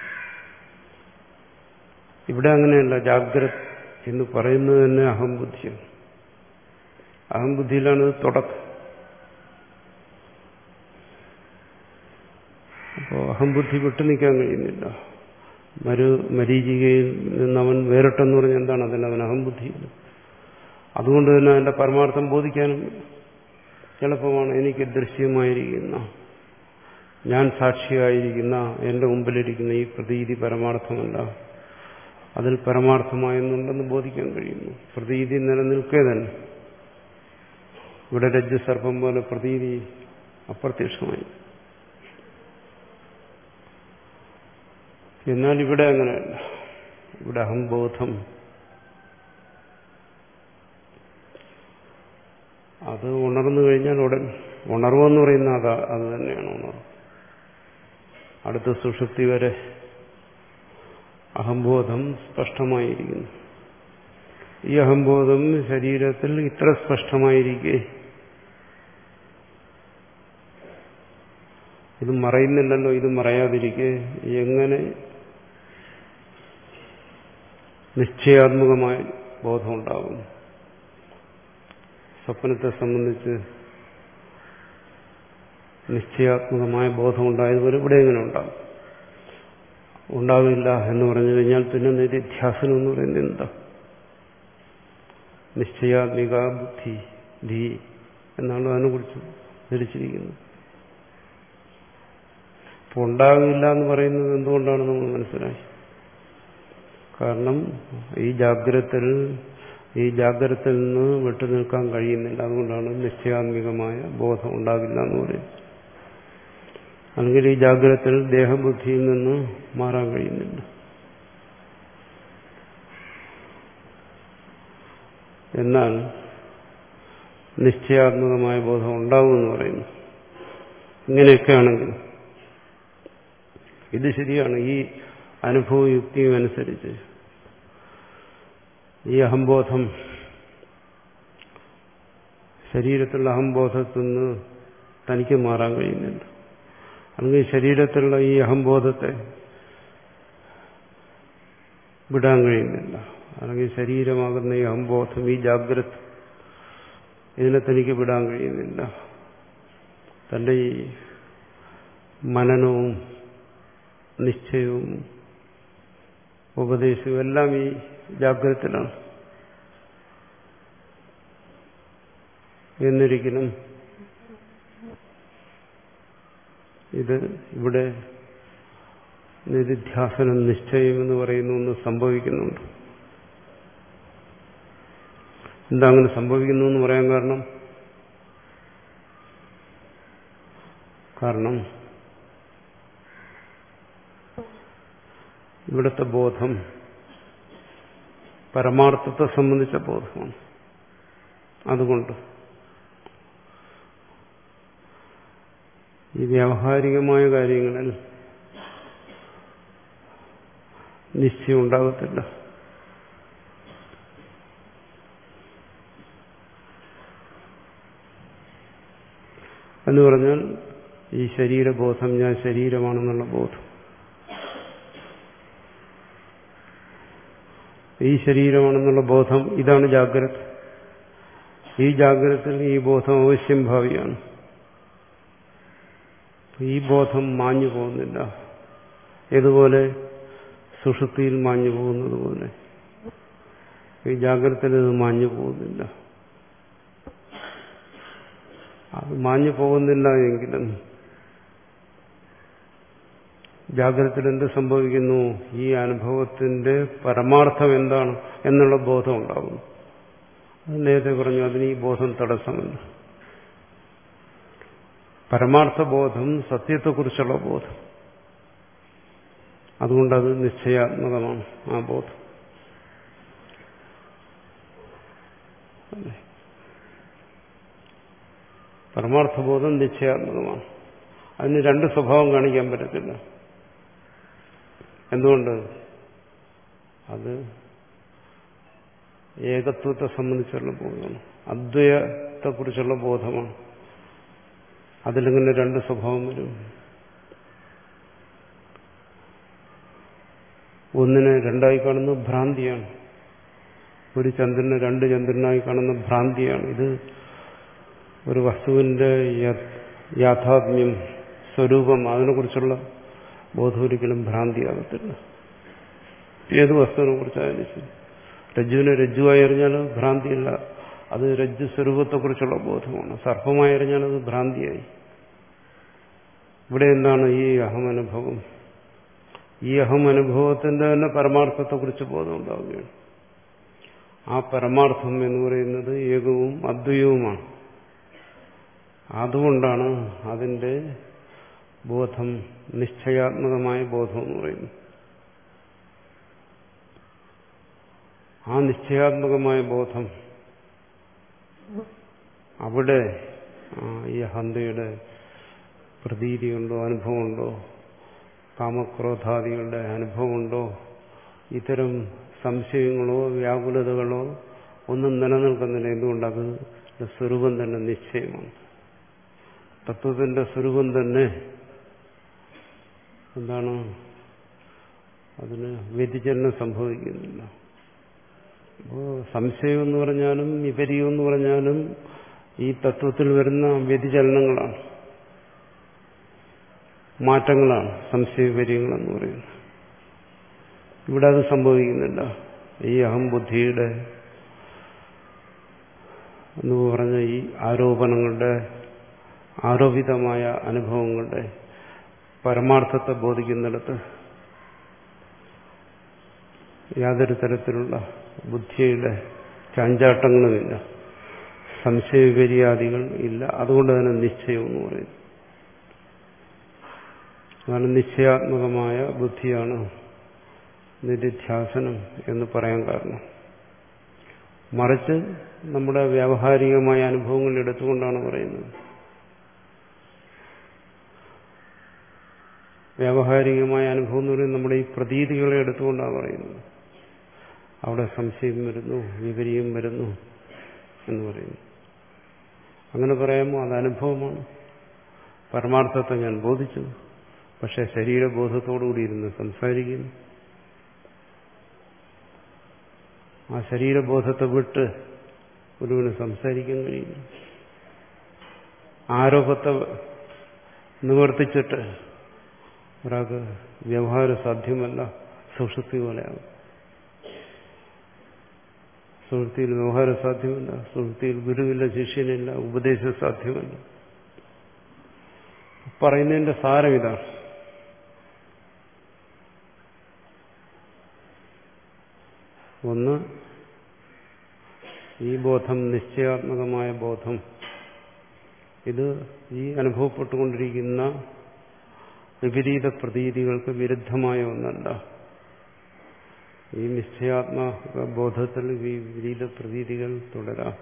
ഇവിടെ അങ്ങനെയല്ല. ജാഗ്രത് എന്ന് പറയുന്നത് തന്നെ അഹംബുദ്ധിയാണ്. അഹംബുദ്ധിയിലാണ് ഇത് തുടക്കം. അപ്പോൾ അഹംബുദ്ധി വിട്ടു നിൽക്കാൻ കഴിയുന്നില്ല. മരു മരീചികയിൽ നിന്ന് അവൻ വേറിട്ടെന്ന് പറഞ്ഞാൽ എന്താണ്? അതിൽ അവൻ അഹംബുദ്ധിയില്ല. അതുകൊണ്ട് തന്നെ അതിന്റെ പരമാർത്ഥം ബോധിക്കാനും എളുപ്പമാണ്. എനിക്ക് ദൃശ്യമായിരിക്കുന്ന, ഞാൻ സാക്ഷിയായിരിക്കുന്ന, എന്റെ മുമ്പിലിരിക്കുന്ന ഈ പ്രതീതി പരമാർത്ഥമല്ല, അതിൽ പരമാർത്ഥമായെന്നുണ്ടെന്ന് ബോധിക്കാൻ കഴിയുന്നു. പ്രതീതി നിലനിൽക്കേ തന്നെ. ഇവിടെ രജ്ജു സർപ്പം പോലെ പ്രതീതി അപ്രത്യക്ഷമായി. എന്നാൽ ഇവിടെ അങ്ങനെയല്ല. ഇവിടെ അഹംബോധം അത് ഉണർന്നു കഴിഞ്ഞാൽ ഉടൻ, ഉണർവെന്ന് പറയുന്ന അതാ അത് തന്നെയാണ് ഉണർവ്. അടുത്ത സുഷുപ്തി വരെ അഹംബോധം സ്പഷ്ടമായിരിക്കുന്നു. ഈ അഹംബോധം ശരീരത്തിൽ ഇത്ര സ്പഷ്ടമായിരിക്കെ ഇത് മറയുന്നില്ലല്ലോ. ഇത് മറയാതിരിക്കെ എങ്ങനെ നിശ്ചയാത്മകമായ ബോധമുണ്ടാകും? സ്വപ്നത്തെ സംബന്ധിച്ച് നിശ്ചയാത്മകമായ ബോധമുണ്ടായതുപോലെ ഇവിടെ എങ്ങനെ ഉണ്ടാകും? ഉണ്ടാവില്ല എന്ന് പറഞ്ഞു കഴിഞ്ഞാൽ പിന്നെ നിധ്യാസനം എന്ന് പറയുന്നത് എന്താ? നിശ്ചയാത്മിക ബുദ്ധി ധീ എന്നാണ് അതിനെക്കുറിച്ച് ധരിച്ചിരിക്കുന്നത്. അപ്പോൾ ഉണ്ടാകില്ല എന്ന് പറയുന്നത് എന്തുകൊണ്ടാണ് നമ്മൾ മനസ്സിലായി? കാരണം ഈ ജാഗ്രതത്തിൽ ഈ ജാഗ്രതയിൽ നിന്ന് വിട്ടു നിൽക്കാൻ കഴിയുന്നില്ല. അതുകൊണ്ടാണ് നിശ്ചയാത്മികമായ ബോധം ഉണ്ടാകില്ല എന്ന് പറയുന്നത്. അല്ലെങ്കിൽ ഈ ജാഗ്രതത്തിൽ ദേഹബുദ്ധിയിൽ നിന്ന് മാറാൻ കഴിയുന്നില്ല. എന്നാൽ നിശ്ചയാത്മകമായ ബോധം ഉണ്ടാകുമെന്ന് പറയുന്നു. ഇങ്ങനെയൊക്കെ ആണെങ്കിൽ ഇത് ശരിയാണ്. ഈ അനുഭവയുക്തിയും അനുസരിച്ച് ഈ അഹംബോധം, ശരീരത്തിലുള്ള അഹംബോധത്തിൽ നിന്ന് തനിക്ക് മാറാൻ കഴിയുന്നില്ല. അല്ലെങ്കിൽ ശരീരത്തിലുള്ള ഈ അഹംബോധത്തെ വിടാൻ കഴിയുന്നില്ല. അല്ലെങ്കിൽ ശരീരമാകുന്ന ഈ അഹംബോധം, ഈ ജാഗ്രത, ഇതിനെ തനിക്ക് വിടാൻ കഴിയുന്നില്ല. തന്റെ ഈ മനനവും നിശ്ചയവും ഉപദേശവും എല്ലാം ഈ ജാഗ്രതത്തിലാണ്. എന്നിരിക്കലും ഇത് ഇവിടെ നിധിധ്യാസനം, നിശ്ചയം എന്ന് പറയുന്ന ഒന്ന് സംഭവിക്കുന്നുണ്ട്. എന്താ അങ്ങനെ സംഭവിക്കുന്നു എന്ന് പറയാൻ കാരണം? കാരണം ഇവിടുത്തെ ബോധം പരമാർത്ഥത്തെ സംബന്ധിച്ച ബോധമാണ്. അതുകൊണ്ട് ഈ വ്യാവഹാരികമായ കാര്യങ്ങളിൽ നിശ്ചയം ഉണ്ടാകത്തില്ല. എന്ന് പറഞ്ഞാൽ ഈ ശരീരബോധം, ഞാൻ ശരീരമാണെന്നുള്ള ബോധം, ഈ ശരീരമാണെന്നുള്ള ബോധം, ഇതാണ് ജാഗ്രത. ഈ ജാഗ്രതത്തിൽ ഈ ബോധം അവശ്യം ഭാവിയാണ്. ഈ ബോധം മാഞ്ഞു പോകുന്നില്ല. ഏതുപോലെ സുഷുപ്തിയിൽ മാഞ്ഞു പോകുന്നത് പോലെ ഈ ജാഗ്രതയിൽ ഇത് മാഞ്ഞു പോകുന്നില്ല. അത് മാഞ്ഞു പോകുന്നില്ല എങ്കിലും ജാഗ്രതയിൽ എന്ത് സംഭവിക്കുന്നു? ഈ അനുഭവത്തിന്റെ പരമാർത്ഥം എന്താണ് എന്നുള്ള ബോധം ഉണ്ടാകുന്നു. അത് നേരത്തെ പറഞ്ഞു, അതിന് ഈ ബോധം തടസ്സമല്ല. പരമാർത്ഥ ബോധം സത്യത്തെക്കുറിച്ചുള്ള ബോധം, അതുകൊണ്ടത് നിശ്ചയാത്മകമാണ്. ആ ബോധം പരമാർത്ഥബോധം നിശ്ചയാത്മകമാണ്. അതിന് രണ്ട് സ്വഭാവം കാണിക്കാൻ പറ്റത്തില്ല. എന്തുകൊണ്ട്? അത് ഏകത്വത്തെ സംബന്ധിച്ചുള്ള ബോധമാണ്, അദ്വൈതത്തെക്കുറിച്ചുള്ള ബോധമാണ്. അതിലിങ്ങനെ രണ്ട് സ്വഭാവം വരും. ഒന്നിനെ രണ്ടായി കാണുന്ന ഭ്രാന്തിയാണ്, ഒരു ചന്ദ്രനെ രണ്ട് ചന്ദ്രനായി കാണുന്ന ഭ്രാന്തിയാണ്. ഇത് ഒരു വസ്തുവിന്റെ യാഥാത്മ്യം, സ്വരൂപം, അതിനെക്കുറിച്ചുള്ള ബോധം ഒരിക്കലും ഭ്രാന്തിയാകത്തില്ല. ഏത് വസ്തുവിനെ കുറിച്ചായാലും ശരി. രജ്ജുവിനെ രജ്ജുവായി അറിഞ്ഞാൽ ഭ്രാന്തിയില്ല, അത് രജ്ജു സ്വരൂപത്തെക്കുറിച്ചുള്ള ബോധമാണ്. സർപ്പമായി അറിഞ്ഞാൽ അത് ഭ്രാന്തിയായി. ഇവിടെ എന്താണ് ഈ അഹമനുഭവം? ഈ അഹം അനുഭവത്തിന്റെ തന്നെ പരമാർത്ഥത്തെക്കുറിച്ച് ബോധം ഉണ്ടാവുകയാണ്. ആ പരമാർത്ഥം എന്ന് പറയുന്നത് ഏകവും അദ്വൈതവുമാണ്. അതുകൊണ്ടാണ് അതിന്റെ ബോധം നിശ്ചയാത്മകമായ ബോധം എന്ന് പറയുന്നത്. ആ നിശ്ചയാത്മകമായ ബോധം അവിടെ ഈ അഹന്തയുടെ പ്രതീതിയുണ്ടോ, അനുഭവമുണ്ടോ, കാമക്രോധാദികളുടെ അനുഭവമുണ്ടോ, ഇത്തരം സംശയങ്ങളോ വ്യാകുലതകളോ ഒന്നും നിലനിൽക്കുന്നില്ല. എന്തുകൊണ്ടത് സ്വരൂപം തന്നെ നിശ്ചയമാണ്. തത്വത്തിന്റെ സ്വരൂപം തന്നെ എന്താണ്? അതിന് വ്യതിചലനം സംഭവിക്കുന്നില്ല. അപ്പോൾ സംശയം എന്ന് പറഞ്ഞാലും വിപരീയം എന്ന് പറഞ്ഞാലും ഈ തത്വത്തിൽ വരുന്ന വ്യതിചലനങ്ങളാണ്, മാറ്റങ്ങളാണ് സംശയ വിപര്യങ്ങളെന്ന് പറയുന്നത്. ഇവിടെ അത് സംഭവിക്കുന്നില്ല. ഈ അഹംബുദ്ധിയുടെ എന്ന് പറഞ്ഞ ഈ ആരോപണങ്ങളുടെ, ആരോപിതമായ അനുഭവങ്ങളുടെ പരമാർത്ഥത്തെ ബോധിക്കുന്നിടത്ത് യാതൊരു തരത്തിലുള്ള ബുദ്ധിയുടെ ചാഞ്ചാട്ടങ്ങളുമില്ല, സംശയവിപര്യാദികൾ ഇല്ല. അതുകൊണ്ട് തന്നെ നിശ്ചയം എന്ന് പറയുന്നു. അതാണ് നിശ്ചയാത്മകമായ ബുദ്ധിയാണ് നിധിധ്യാസനം എന്ന് പറയാൻ കാരണം. മറിച്ച് നമ്മുടെ വ്യാവഹാരികമായ അനുഭവങ്ങൾ എടുത്തുകൊണ്ടാണ് പറയുന്നത്. വ്യാവഹാരികമായ അനുഭവം എന്ന് പറയുന്നത് നമ്മുടെ ഈ പ്രതീതികളെ എടുത്തുകൊണ്ടാണ് പറയുന്നത്. അവിടെ സംശയം വരുന്നു, വിപര്യം വരുന്നു എന്ന് പറയുന്നു. അങ്ങനെ പറയാമോ? അത് അനുഭവമാണ്. പരമാർത്ഥത്തെ ഞാൻ ബോധിച്ചു, പക്ഷെ ശരീരബോധത്തോടുകൂടി ഇരുന്ന് സംസാരിക്കുന്നു. ആ ശരീരബോധത്തെ വിട്ട് ഒരുവിന് സംസാരിക്കാൻ കഴിയില്ല. ആരോപത്തെ നിവർത്തിച്ചിട്ട് ഒരാൾക്ക് വ്യവഹാരം സാധ്യമല്ല. സുഷുപ്തി പോലെയാകും. സുഷുപ്തിയിൽ വ്യവഹാരം സാധ്യമല്ല. സുഷുപ്തിയിൽ ഗുരുവില്ല, ശിഷ്യനില്ല, ഉപദേശം സാധ്യമല്ല. പറയുന്നതിന്റെ സാരം ഇതാണ്. ഒന്ന്, ഈ ബോധം നിശ്ചയാത്മകമായ ബോധം ഇത് ഈ അനുഭവപ്പെട്ടുകൊണ്ടിരിക്കുന്ന വിപരീത പ്രതീതികൾക്ക് വിരുദ്ധമായ ഒന്നല്ല. ഈ നിശ്ചയാത്മക ബോധത്തിൽ വിപരീത പ്രതീതികൾ തുടരാം.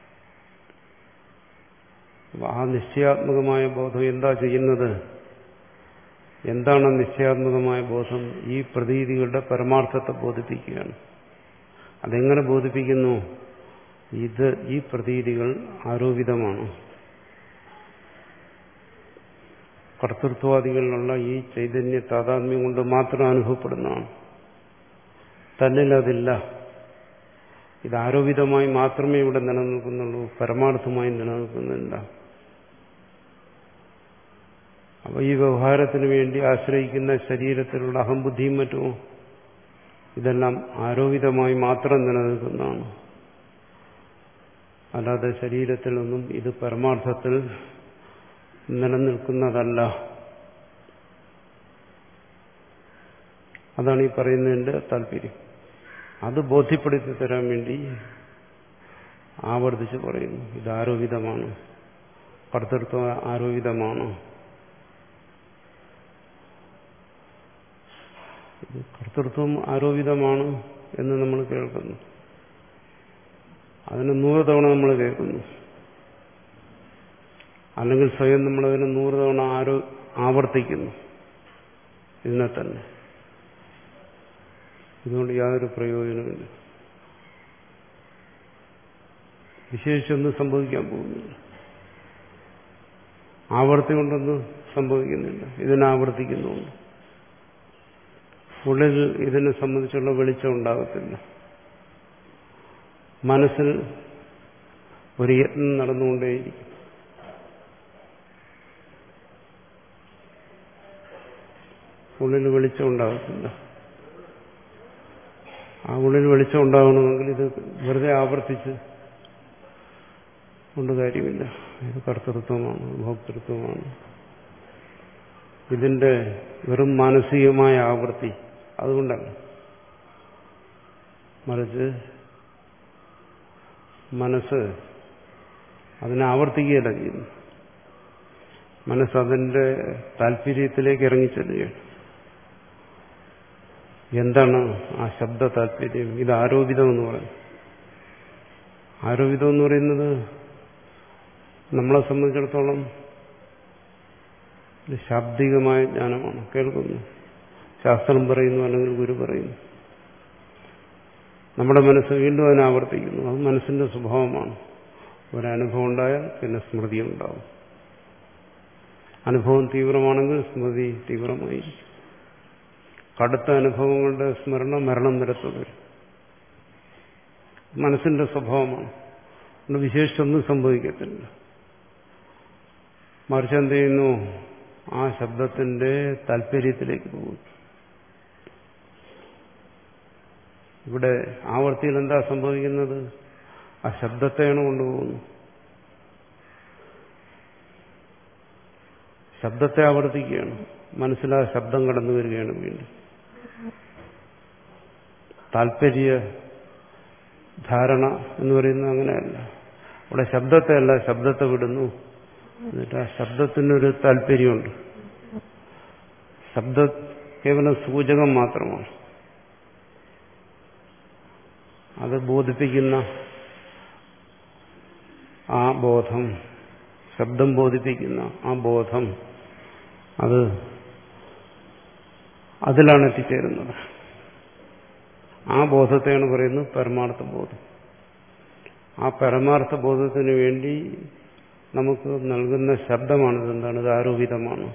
ആ നിശ്ചയാത്മകമായ ബോധം എന്താ ചെയ്യുന്നത്? എന്താണ് നിശ്ചയാത്മകമായ ബോധം? ഈ പ്രതീതികളുടെ പരമാർത്ഥത്തെ ബോധിപ്പിക്കുകയാണ്. അതെങ്ങനെ ബോധിപ്പിക്കുന്നു? ഇത് ഈ പ്രതീതികൾ ആരോപിതമാണ്. കർത്തൃത്വാദികളിലുള്ള ഈ ചൈതന്യ താതാത്മ്യം കൊണ്ട് മാത്രം അനുഭവപ്പെടുന്നതാണ്. തന്നിലതില്ല. ഇത് ആരോപിതമായി മാത്രമേ ഇവിടെ നിലനിൽക്കുന്നുള്ളൂ, പരമാർത്ഥമായി നിലനിൽക്കുന്നില്ല. അപ്പോൾ ഈ വ്യവഹാരത്തിന് വേണ്ടി ആശ്രയിക്കുന്ന ശരീരത്തിലുള്ള അഹംബുദ്ധിയും മറ്റുമോ ഇതെല്ലാം ആരോപിതമായി മാത്രം നിലനിൽക്കുന്നതാണ്. അല്ലാതെ ശരീരത്തിലൊന്നും ഇത് പരമാർത്ഥത്തിൽ നിലനിൽക്കുന്നതല്ല. അതാണ് ഈ പറയുന്നതിന്റെ താല്പര്യം. അത് ബോധ്യപ്പെടുത്തി തരാൻ വേണ്ടി ആവർത്തിച്ച് പറയുന്നു. ഇത് ആരോപിതമാണ്, കർത്തൃത്വം ആരോപിതമാണ്. ഇത് കർത്തൃത്വം ആരോപിതമാണ് എന്ന് നമ്മൾ കേൾക്കുന്നു. അതിന് നൂറ് തവണ നമ്മൾ കേൾക്കുന്നു. അല്ലെങ്കിൽ സ്വയം നമ്മളതിന് നൂറ് തവണ ആരോ ആവർത്തിക്കുന്നു ഇതിനെ തന്നെ. ഇതുകൊണ്ട് യാതൊരു പ്രയോജനമില്ല. വിശേഷിച്ചൊന്നും സംഭവിക്കാൻ പോകുന്നില്ല. ആവർത്തി കൊണ്ടൊന്നും സംഭവിക്കുന്നില്ല. ഇതിനാവർത്തിക്കുന്നുണ്ട്. ഉള്ളിൽ ഇതിനെ സംബന്ധിച്ചുള്ള വെളിച്ചം ഉണ്ടാകത്തില്ല. മനസ്സിൽ ഒരു യത്നം നടന്നുകൊണ്ടേയിരിക്കും. ഉള്ളിൽ വെളിച്ചം ഉണ്ടാകത്തില്ല. ആ ഉള്ളിൽ വെളിച്ചം ഉണ്ടാകണമെങ്കിൽ ഇത് വെറുതെ ആവർത്തിച്ച് കൊണ്ട് കാര്യമില്ല. ഇത് കർത്തൃത്വമാണ്, ഭോക്തൃത്വമാണ്. ഇതിന്റെ വെറും മാനസികമായ ആവൃത്തി അതുകൊണ്ടല്ല, മറിച്ച് മനസ്സ് അതിനെ ആവർത്തിക്കുകയല്ല ചെയ്യുന്നു. മനസ്സതിന്റെ താല്പര്യത്തിലേക്ക് ഇറങ്ങിച്ചെല്ലുകയാണ്. എന്താണ് ആ ശബ്ദ താല്പര്യം? ഇത് ആരോപിതമെന്ന് പറയും. ആരോപിതം എന്ന് പറയുന്നത് നമ്മളെ സംബന്ധിച്ചിടത്തോളം ഒരു ശാബ്ദികമായ ജ്ഞാനമാണ്. കേൾക്കുന്നു, ശാസ്ത്രം പറയുന്നു, അല്ലെങ്കിൽ ഗുരു പറയുന്നു. നമ്മുടെ മനസ്സ് വീണ്ടും അതിനെ ആവർത്തിക്കുന്നു. അത് മനസ്സിന്റെ സ്വഭാവമാണ്. ഒരനുഭവം ഉണ്ടായാൽ പിന്നെ സ്മൃതി ഉണ്ടാവും. അനുഭവം തീവ്രമാണെങ്കിൽ സ്മൃതി തീവ്രമായിരിക്കും. കടുത്ത അനുഭവങ്ങളുടെ സ്മരണ മരണം വരെ തുടരും. മനസ്സിന്റെ സ്വഭാവമാണ്. അതുകൊണ്ട് വിശേഷിച്ചൊന്നും സംഭവിക്കത്തില്ല. മറിച്ച് എന്ത് ചെയ്യുന്നു? ആ ശബ്ദത്തിന്റെ താല്പര്യത്തിലേക്ക് പോകും. ഇവിടെ ആവർത്തിയിൽ എന്താ സംഭവിക്കുന്നത്? ആ ശബ്ദത്തെയാണ് കൊണ്ടുപോകുന്നത്. ശബ്ദത്തെ ആവർത്തിക്കുകയാണ്. മനസ്സിൽ ആ ശബ്ദം കടന്നു വരികയാണ് വീണ്ടും. താല്പര്യ ധാരണ എന്ന് പറയുന്നത് അങ്ങനെയല്ല. അവിടെ ശബ്ദത്തെ അല്ല, ശബ്ദത്തെ വിടുന്നു. എന്നിട്ട് ആ ശബ്ദത്തിനൊരു താല്പര്യമുണ്ട്. ശബ്ദ കേവലം സൂചകം മാത്രമാണ്. അത് ബോധിപ്പിക്കുന്ന ആ ബോധം, ശബ്ദം ബോധിപ്പിക്കുന്ന ആ ബോധം, അത് അതിലാണ് എത്തിച്ചേരുന്നത്. ആ ബോധത്തെയാണ് പറയുന്നത് പരമാർത്ഥ ബോധം. ആ പരമാർത്ഥ ബോധത്തിന് വേണ്ടി നമുക്ക് നൽകുന്ന ശബ്ദമാണിത്. എന്താണ്? ഇത് ആരോപിതമാണ്.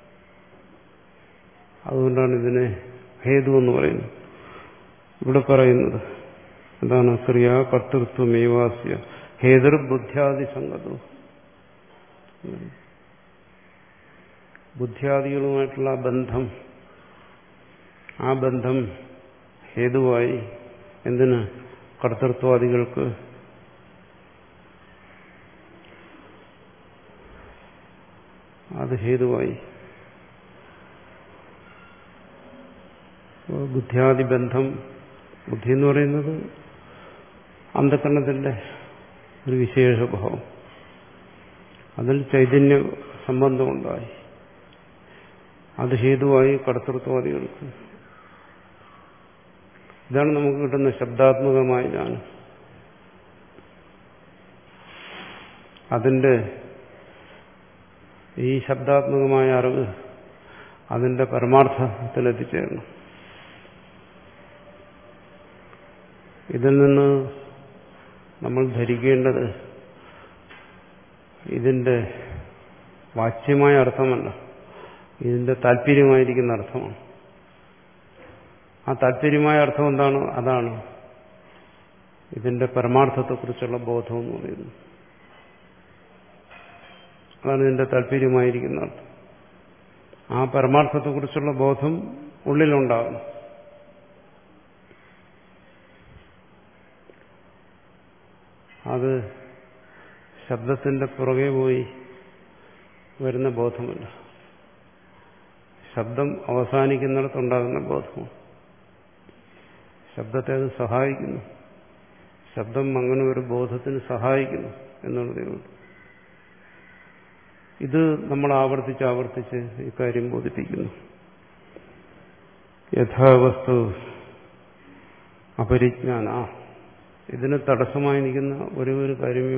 അതുകൊണ്ടാണ് ഇതിനെ ഹേതു എന്ന് പറയുന്നത്. ഇവിടെ പറയുന്നത് എന്താണ്? ക്രിയ കർത്തൃത്വമേവാസ്യ ഹേതുർ ബുദ്ധ്യാദി സംഗതോ. ബുദ്ധ്യാദികളുമായിട്ടുള്ള ബന്ധം, ആ ബന്ധം ഹേതുവായി എന്തിന്? കർത്തൃത്വാദികൾക്ക്. അത് ഹേതുവായി. ബുദ്ധ്യാദിബന്ധം, ബുദ്ധി എന്ന് പറയുന്നത് അന്ധകരണത്തിന്റെ ഒരു വിശേഷഭാവം. അതിൽ ചൈതന്യ സംബന്ധമുണ്ടായി. അത് ഹേതുവായി കർത്തൃത്വാദികൾക്ക്. ഇതാണ് നമുക്ക് കിട്ടുന്ന ശബ്ദാത്മകമായ ജ്ഞാനം. അതിൻ്റെ ഈ ശബ്ദാത്മകമായ അറിവ് അതിൻ്റെ പരമാർത്ഥത്തിലെത്തിച്ചേരണം. ഇതിൽ നിന്ന് നമ്മൾ ധരിക്കേണ്ടത് ഇതിൻ്റെ വാച്യമായ അർത്ഥമല്ല, ഇതിൻ്റെ താല്പര്യമായിരിക്കുന്ന അർത്ഥമാണ്. ആ താല്പര്യമായ അർത്ഥം എന്താണ്? അതാണ് ഇതിൻ്റെ പരമാർത്ഥത്തെക്കുറിച്ചുള്ള ബോധം എന്ന് പറയുന്നത്. അതാണ് ഇതിൻ്റെ താല്പര്യമായിരിക്കുന്ന അർത്ഥം. ആ പരമാർത്ഥത്തെക്കുറിച്ചുള്ള ബോധം ഉള്ളിലുണ്ടാകണം. അത് ശബ്ദത്തിന്റെ പുറകെ പോയി വരുന്ന ബോധമല്ല, ശബ്ദം അവസാനിക്കുന്നിടത്തുണ്ടാകുന്ന ബോധമാണ്. ശബ്ദത്തെ അത് സഹായിക്കുന്നു, ശബ്ദം അങ്ങനെ ഒരു ബോധത്തിന് സഹായിക്കുന്നു എന്നുള്ളതേ ഉള്ളൂ. ഇത് നമ്മൾ ആവർത്തിച്ച് ആവർത്തിച്ച് ഇക്കാര്യം ബോധിപ്പിക്കുന്നു. യഥാവസ്തു അപരിജ്ഞാന, ഇതിന് തടസ്സമായി നിൽക്കുന്ന ഒരേ ഒരു കാര്യമേ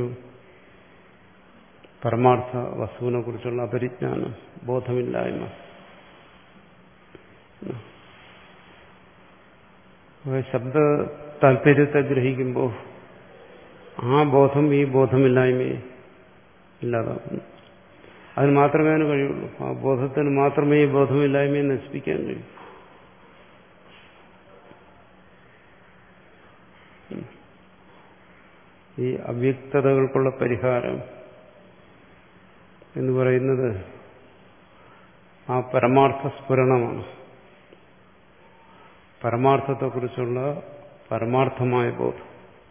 പരമാർത്ഥ വസ്തുവിനെ കുറിച്ചുള്ള അപരിജ്ഞാനം, ബോധമില്ലായ്മ. ശബ്ദ താല്പര്യത്തെ ഗ്രഹിക്കുമ്പോൾ ആ ബോധം ഈ ബോധമില്ലായ്മയെ ഇല്ലാതാക്കുന്നു. അതിന് മാത്രമേ അതിന് കഴിയുള്ളൂ. ആ ബോധത്തിന് മാത്രമേ ഈ ബോധമില്ലായ്മയെ നശിപ്പിക്കാൻ കഴിയൂ. ഈ അവ്യക്തതകൾക്കുള്ള പരിഹാരം എന്ന് പറയുന്നത് ആ പരമാർത്ഥ സ്ഫുരണമാണ്. പരമാർത്ഥത്തെക്കുറിച്ചുള്ള പരമാർത്ഥമായ ബോധം,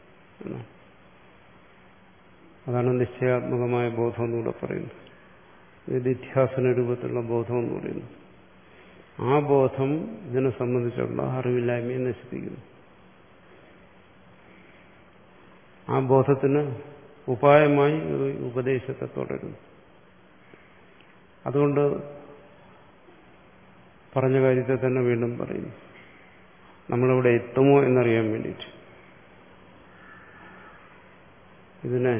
അതാണ് നിശ്ചയാത്മകമായ ബോധം എന്നൂടെ പറയുന്നത്. നിധ്യാസന രൂപത്തിലുള്ള ബോധം എന്ന് പറയുന്നു. ആ ബോധം ഇതിനെ സംബന്ധിച്ചുള്ള അറിവില്ലായ്മയെ നശിപ്പിക്കുന്നു. ആ ബോധത്തിന് ഉപായമായി ഉപദേശത്തെ തുടരുന്നു. അതുകൊണ്ട് പറഞ്ഞ കാര്യത്തെ തന്നെ വീണ്ടും പറയുന്നു. നമ്മളിവിടെ എത്തുമോ എന്നറിയാൻ വേണ്ടിയിട്ട്, ഇതിനെ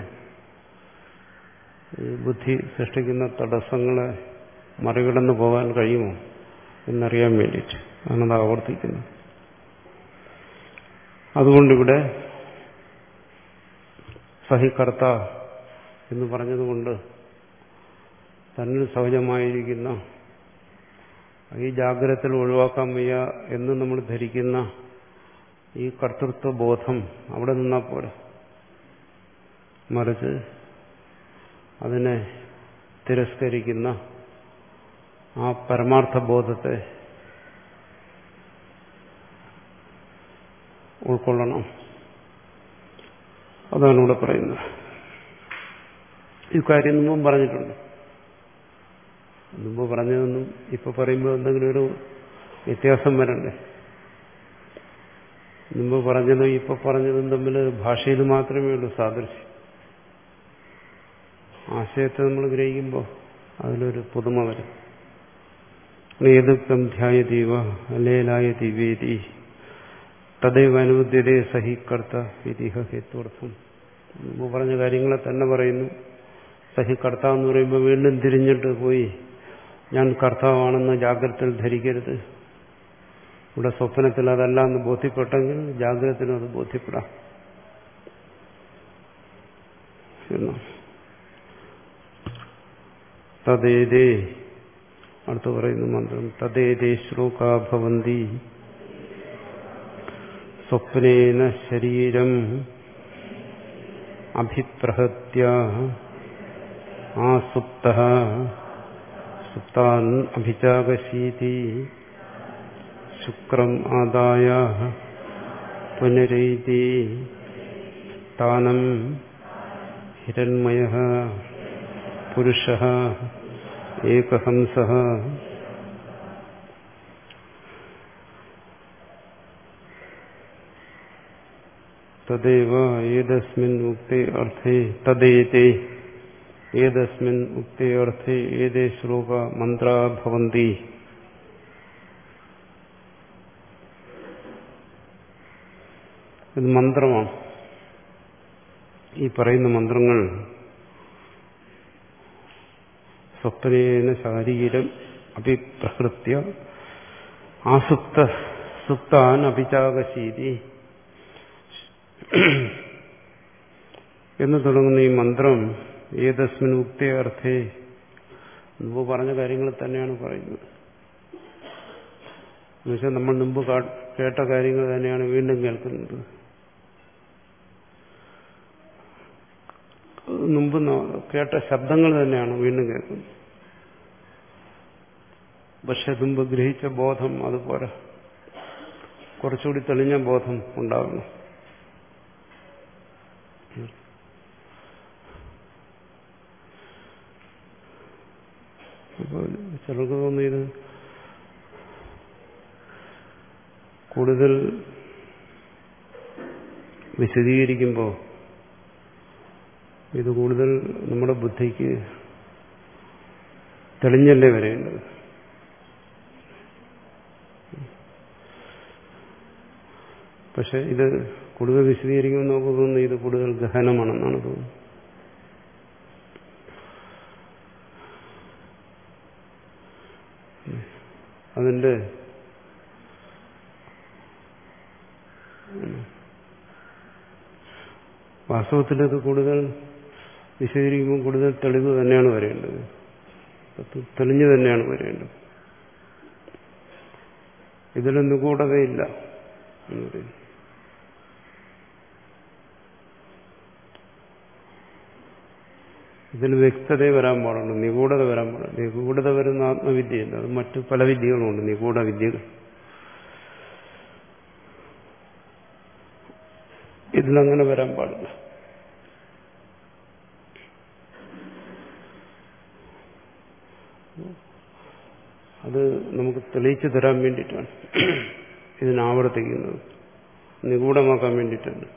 ഈ ബുദ്ധി സൃഷ്ടിക്കുന്ന തടസ്സങ്ങളെ മറികടന്നു പോകാൻ കഴിയുമോ എന്നറിയാൻ വേണ്ടിയിട്ട് ആണത് ആവർത്തിക്കുന്നത്. അതുകൊണ്ടിവിടെ സഹികർത്ത എന്ന് പറഞ്ഞതുകൊണ്ട് തന്നിൽ സഹജമായിരിക്കുന്ന ഈ ജാഗ്രതയിൽ ഒഴിവാക്കാൻ വയ്യ എന്ന് നമ്മൾ ധരിക്കുന്ന ഈ കർത്തൃത്വ ബോധം അവിടെ നിന്നാൽ പോരാ. മറിച്ച് അതിനെ തിരസ്കരിക്കുന്ന ആ പരമാർത്ഥ ബോധത്തെ ഉൾക്കൊള്ളണം. അതാണ് ഇവിടെ പറയുന്നത്. ഈ കാര്യം മുമ്പും പറഞ്ഞിട്ടുണ്ട്. മുമ്പ് പറഞ്ഞതൊന്നും ഇപ്പൊ പറയുമ്പോൾ എന്തെങ്കിലും ഒരു വ്യത്യാസം വരണ്ടേ? മുമ്പ് പറഞ്ഞതും ഇപ്പൊ പറഞ്ഞതും തമ്മിൽ ഭാഷയിൽ മാത്രമേ ഉള്ളൂ സാദൃശ്യം. ആശയത്തെ നമ്മൾ ഗ്രഹിക്കുമ്പോൾ അതിലൊരു പുതുമ വരും. ഏതുക്തം ധ്യായതീവ അല്ലേലായ ദിവ്യേതി തദൈവ അനുബുദ്ധ്യതേ സഹികർത്ത ഇതിഹ ഹേത്വർത്ഥം. മുമ്പ് പറഞ്ഞ കാര്യങ്ങളെ തന്നെ പറയുന്നു. സഹികർത്ത എന്ന് പറയുമ്പോൾ വീണ്ടും തിരിഞ്ഞിട്ട് പോയി ഞാൻ കർത്താവാണെന്ന് ജാഗ്രതയിൽ ധരിക്കരുത്. ഇവിടെ സ്വപ്നത്തിൽ അതല്ല എന്ന് ബോധ്യപ്പെട്ടെങ്കിൽ ജാഗ്രതത്തിനും അത് ബോധ്യപ്പെടാം എന്ന്. തദ്ദേതേ അടുത്ത് പറയുന്ന മന്ത്രം തദ്ദേതേ ശ്ലോകാ ഭവന്തി സ്വപ്നേന ശരീരം അഭിപ്രഹത്യ ആസുപ്തഃ സുപ്താൻ അഭിജാഗശീതി ശുക്രം ആദായ പുനരൈതി സ്ഥാനം ഹിരണ്മയഃ പുരുഷഃ ഏകഹംസഃ തദേവ ഏതസ്മിൻ ഉക്തേ അർത്ഥേ തദേതേ ഏതസ്മിൻ ഉക്തേ അർത്ഥേ ഏതേ ശ്ലോക മന്ത്രാ ഭവന്തി. ഇത് മന്ത്രമാണ്. ഈ പറയുന്ന മന്ത്രങ്ങൾ സ്വപ്നേന ശാരീരം അഭിപ്രഹൃത്യ ആസുപ്ത സുപ്താൻ അഭിചാകശീതി എന്ന് തുടങ്ങുന്ന ഈ മന്ത്രം ഏതസ്മിൻ ഉക്തേ അർത്ഥേ മുമ്പ് പറഞ്ഞ കാര്യങ്ങൾ തന്നെയാണ് പറയുന്നത്. എന്നുവെച്ചാൽ നമ്മൾ മുമ്പ് കേട്ട കാര്യങ്ങൾ തന്നെയാണ് വീണ്ടും കേൾക്കുന്നത്. മുമ്പ് കേട്ട ശബ്ദങ്ങൾ തന്നെയാണ് വീണ്ടും കേൾക്കുന്നത്. പക്ഷെ മുമ്പ് ഗ്രഹിച്ച ബോധം അതുപോലെ കുറച്ചുകൂടി തെളിഞ്ഞ ബോധം ഉണ്ടാകുന്നു. അപ്പോൾ ചിലർക്ക് തോന്നിയത് കൂടുതൽ വിശദീകരിക്കുമ്പോൾ ഇത് കൂടുതൽ നമ്മുടെ ബുദ്ധിക്ക് തെളിഞ്ഞല്ലേ വരേണ്ടത്. പക്ഷെ ഇത് കൂടുതൽ വിശദീകരിക്കുമ്പോൾ നമുക്ക് തോന്നുന്നു ഇത് കൂടുതൽ ഗഹനമാണെന്നാണ് തോന്നുന്നത്. അതിന്റെ വാസ്തവത്തിൽ ഇത് കൂടുതൽ വിശദീകരിക്കുമ്പോൾ കൂടുതൽ തെളിവ് തന്നെയാണ് വരേണ്ടത്. തെളിഞ്ഞു തന്നെയാണ് വരേണ്ടത്. ഇതിലൊന്നും നിഗൂഢതയില്ല എന്ന് പറയുന്നു. ഇതിൽ വ്യക്തത വരാൻ പാടുള്ളൂ, നിഗൂഢത വരാൻ പാടില്ല. നിഗൂഢത വരുന്ന ആത്മവിദ്യയല്ല, അത് മറ്റു പല വിദ്യകളുമുണ്ട് നിഗൂഢ വിദ്യകൾ. ഇതിലങ്ങനെ വരാൻ പാടില്ല. അത് നമുക്ക് തെളിയിച്ചു തരാൻ വേണ്ടിയിട്ടാണ് ഇതിനാവർത്തിക്കുന്നത്, നിഗൂഢമാക്കാൻ വേണ്ടിയിട്ടാണ്.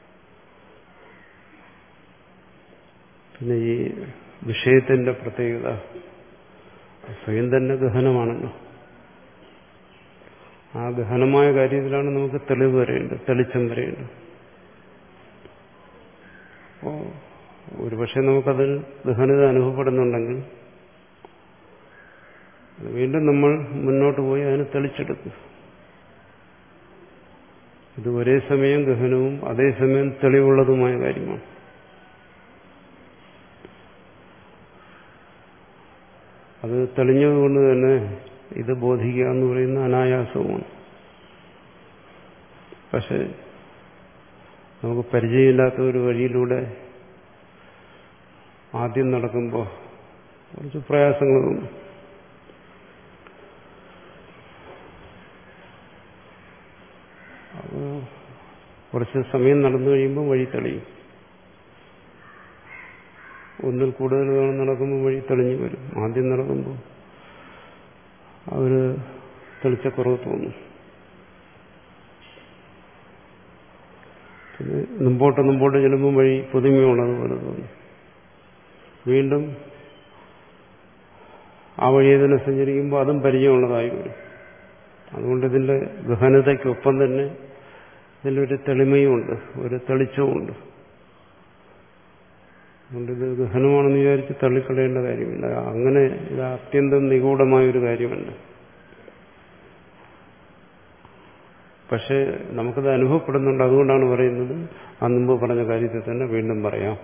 പിന്നെ ഈ വിഷയത്തിന്റെ പ്രത്യേകത സ്വയം തന്നെ ഗഹനമാണല്ലോ. ആ ഗഹനമായ കാര്യത്തിലാണ് നമുക്ക് തെളിവ് വരേണ്ടത്, തെളിച്ചം വരേണ്ടത്. അപ്പോ ഒരുപക്ഷെ നമുക്കതിൽ ഗഹനത അനുഭവപ്പെടുന്നുണ്ടെങ്കിൽ വീണ്ടും നമ്മൾ മുന്നോട്ട് പോയി അതിനെ തെളിച്ചെടുക്കും. ഇത് ഒരേ സമയം ഗഹനവും അതേസമയം തെളിവുള്ളതുമായ കാര്യമാണ്. അത് തെളിഞ്ഞതുകൊണ്ട് തന്നെ ഇത് ബോധിക്കുക എന്ന് പറയുന്ന അനായാസവുമാണ്. പക്ഷെ നമുക്ക് പരിചയമില്ലാത്ത ഒരു വഴിയിലൂടെ ആദ്യം നടക്കുമ്പോൾ കുറച്ച് പ്രയാസങ്ങൾ തോന്നും. അപ്പോൾ കുറച്ച് സമയം നടന്നു കഴിയുമ്പോൾ വഴി തെളിയും. ഒന്നിൽ കൂടുതൽ നടക്കുമ്പോൾ വഴി തെളിഞ്ഞു വരും. ആദ്യം നടക്കുമ്പോൾ അവര് തെളിച്ചക്കുറവ് തോന്നും. പിന്നെ മുമ്പോട്ട് മുമ്പോട്ട് ചെല്ലുമ്പോൾ വഴി പുതുമയുള്ളതുപോലെ തോന്നും. വീണ്ടും ആ വഴിയെ തന്നെ സഞ്ചരിക്കുമ്പോൾ അതും പരിചയമുള്ളതായി വരും. അതുകൊണ്ട് ഇതിന്റെ ഗഹനതയ്ക്കൊപ്പം തന്നെ ഇതിലൊരു തെളിമയുമുണ്ട്, ഒരു തെളിച്ചവുമുണ്ട്. അതുകൊണ്ടിത് ഗഹനമാണെന്ന് വിചാരിച്ച് തള്ളിക്കളയേണ്ട കാര്യമില്ല. അങ്ങനെ ഇത് അത്യന്തം നിഗൂഢമായൊരു കാര്യമല്ല. പക്ഷെ നമുക്കത് അനുഭവപ്പെടുന്നുണ്ട്. അതുകൊണ്ടാണ് പറയുന്നത് ആ മുമ്പ് പറഞ്ഞ കാര്യത്തിൽ തന്നെ വീണ്ടും പറയാം.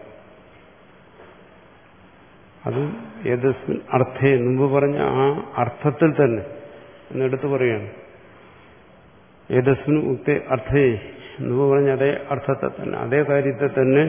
അതും ഏതസ്മിൻ അർത്ഥേ, മുമ്പ് പറഞ്ഞ ആ അർത്ഥത്തിൽ തന്നെ എന്നെടുത്ത് പറയാണ്. ഏതസ്മിൻ ഉക്തേ അർത്ഥേ, മുമ്പ് പറഞ്ഞ അതേ അർത്ഥത്തെ തന്നെ, അതേ കാര്യത്തെ തന്നെ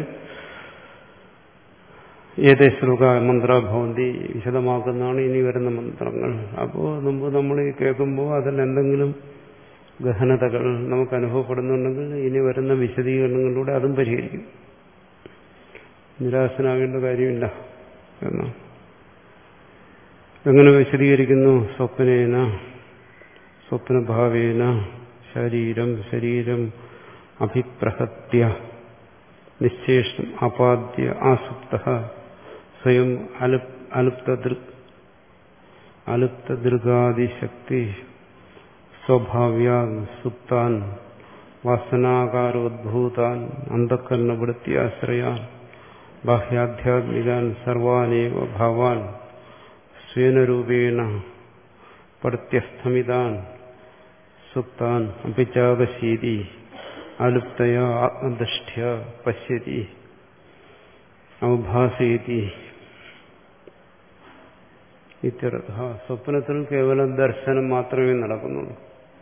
ഏതേ ശ്ലോക മന്ത്ര ഭവന്തി വിശദമാക്കുന്നതാണ് ഇനി വരുന്ന മന്ത്രങ്ങൾ. അപ്പോൾ മുമ്പ് നമ്മൾ ഈ കേൾക്കുമ്പോൾ അതിൽ എന്തെങ്കിലും ഗഹനതകൾ നമുക്ക് അനുഭവപ്പെടുന്നുണ്ടെങ്കിൽ ഇനി വരുന്ന വിശദീകരണങ്ങളിലൂടെ അതും പരിഹരിക്കും. നിരാശനാകേണ്ട കാര്യമില്ല എന്നാണ്. എങ്ങനെ വിശദീകരിക്കുന്നു? സ്വപ്നേന, സ്വപ്നഭാവേന ശരീരം ശരീരം അഭിപ്രഹത്യ നിശ്ചേഷം ആപാദ്യ ആസുപ്ത സ്വയം അലുപ്തദൃഗാദിശക്തി സ്വഭാവ്യാൻ സുപ്താൻ വാസനാകാരോദ്ഭൂതാൻ അന്ധഃകരണവൃത്തിയാശ്രയാൻ ബാഹ്യാധ്യാത്മികാൻ സർവാനേവ ഭാവാൻ സ്വേനരൂപേണ പ്രത്യസ്ഥമിതാൻ സുപ്താൻ അപിചാപശീതി അലുപ്തയാ ആത്മദൃഷ്ട്യാ പശ്യതി അവഭാസയതി ഇത്യർത്ഥ. സ്വപ്നത്തിൽ കേവലം ദർശനം മാത്രമേ നടക്കുന്നുള്ളൂ.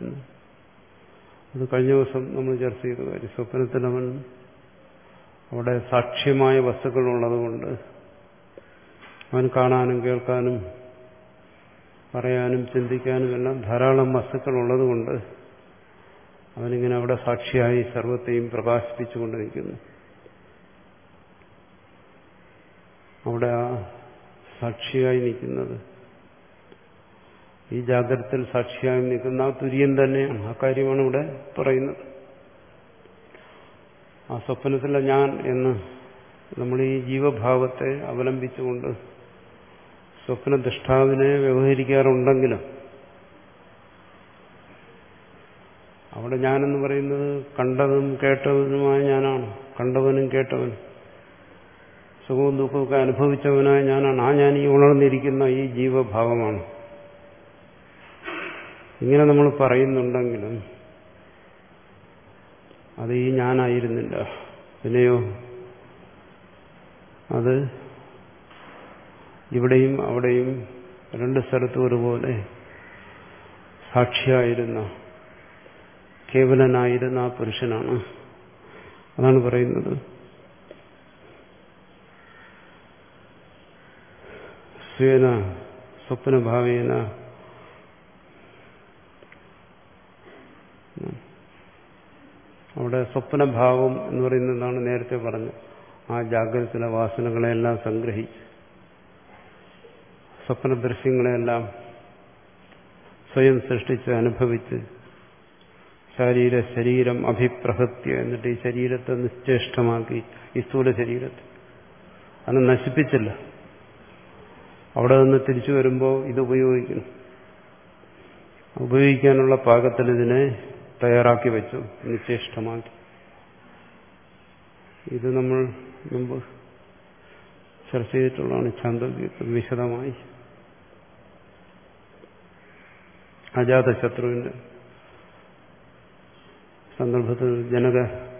അത് കഴിഞ്ഞ ദിവസം നമ്മൾ ചർച്ച ചെയ്ത കാര്യം. സ്വപ്നത്തിൽ അവൻ അവിടെ സാക്ഷ്യമായ വസ്തുക്കളുള്ളതുകൊണ്ട് അവൻ കാണാനും കേൾക്കാനും പറയാനും ചിന്തിക്കാനും എല്ലാം ധാരാളം വസ്തുക്കളുള്ളതുകൊണ്ട് അവനിങ്ങനെ അവിടെ സാക്ഷിയായി സർവത്തെയും പ്രകാശിപ്പിച്ചുകൊണ്ടിരിക്കുന്നു. അവിടെ ആ സാക്ഷിയായി നിൽക്കുന്നത്, ഈ ജാഗ്രതത്തിൽ സാക്ഷിയായി നിൽക്കുന്ന ആ തുര്യൻ തന്നെയാണ്. ആ കാര്യമാണ് ഇവിടെ പറയുന്നത്. ആ സ്വപ്നത്തിലെ ഞാൻ എന്ന് നമ്മൾ ഈ ജീവഭാവത്തെ അവലംബിച്ചുകൊണ്ട് സ്വപ്നദൃഷ്ടാവിനെ വ്യവഹരിക്കാറുണ്ടെങ്കിലും അവിടെ ഞാനെന്ന് പറയുന്നത് കണ്ടതും കേട്ടവനുമായ ഞാനാണ്. കണ്ടവനും കേട്ടവനും സുഖവും ദുഃഖമൊക്കെ അനുഭവിച്ചവനായ ഞാനാണ്. ആ ഞാൻ ഈ ഉണർന്നിരിക്കുന്ന ഈ ജീവഭാവമാണ്. ഇങ്ങനെ നമ്മൾ പറയുന്നുണ്ടെങ്കിലും അത് ഈ ഞാനായിരുന്നില്ല. പിന്നെയോ അത് ഇവിടെയും അവിടെയും രണ്ട് സ്ഥലത്തും ഒരുപോലെ സാക്ഷിയായിരുന്ന കേവലനായിരുന്ന ആ പുരുഷനാണ്. അതാണ് പറയുന്നത്. സ്വേന സ്വപ്നഭാവേന അവിടെ സ്വപ്നഭാവം എന്ന് പറയുന്നതാണ് നേരത്തെ പറഞ്ഞു. ആ ജാഗ്രതത്തിലെ വാസനകളെല്ലാം സംഗ്രഹിച്ച് സ്വപ്നദൃശ്യങ്ങളെല്ലാം സ്വയം സൃഷ്ടിച്ച് അനുഭവിച്ച് ശരീര ശരീരം അഭിപ്രഹത്യ എന്നിട്ട് ഈ ശരീരത്തെ നിശ്ചേഷ്ടമാക്കി, ഈ സ്ഥൂല ശരീരത്തെ അത് നശിപ്പിച്ചില്ല. അവിടെ നിന്ന് തിരിച്ചു വരുമ്പോൾ ഇത് ഉപയോഗിക്കണം. ഉപയോഗിക്കാനുള്ള പാകത്തിൽ ഇതിനെ തയ്യാറാക്കി വെച്ചു, നിശ്ചേഷ്ടമാക്കി. ഇത് നമ്മൾ മുമ്പ് ചർച്ച ചെയ്തിട്ടുള്ളതാണ് ഛാന്ദോഗ്യത്തിൽ വിശദമായി. അജാതശത്രുവിന്റെ സന്ദർഭത്തിൽ ജനക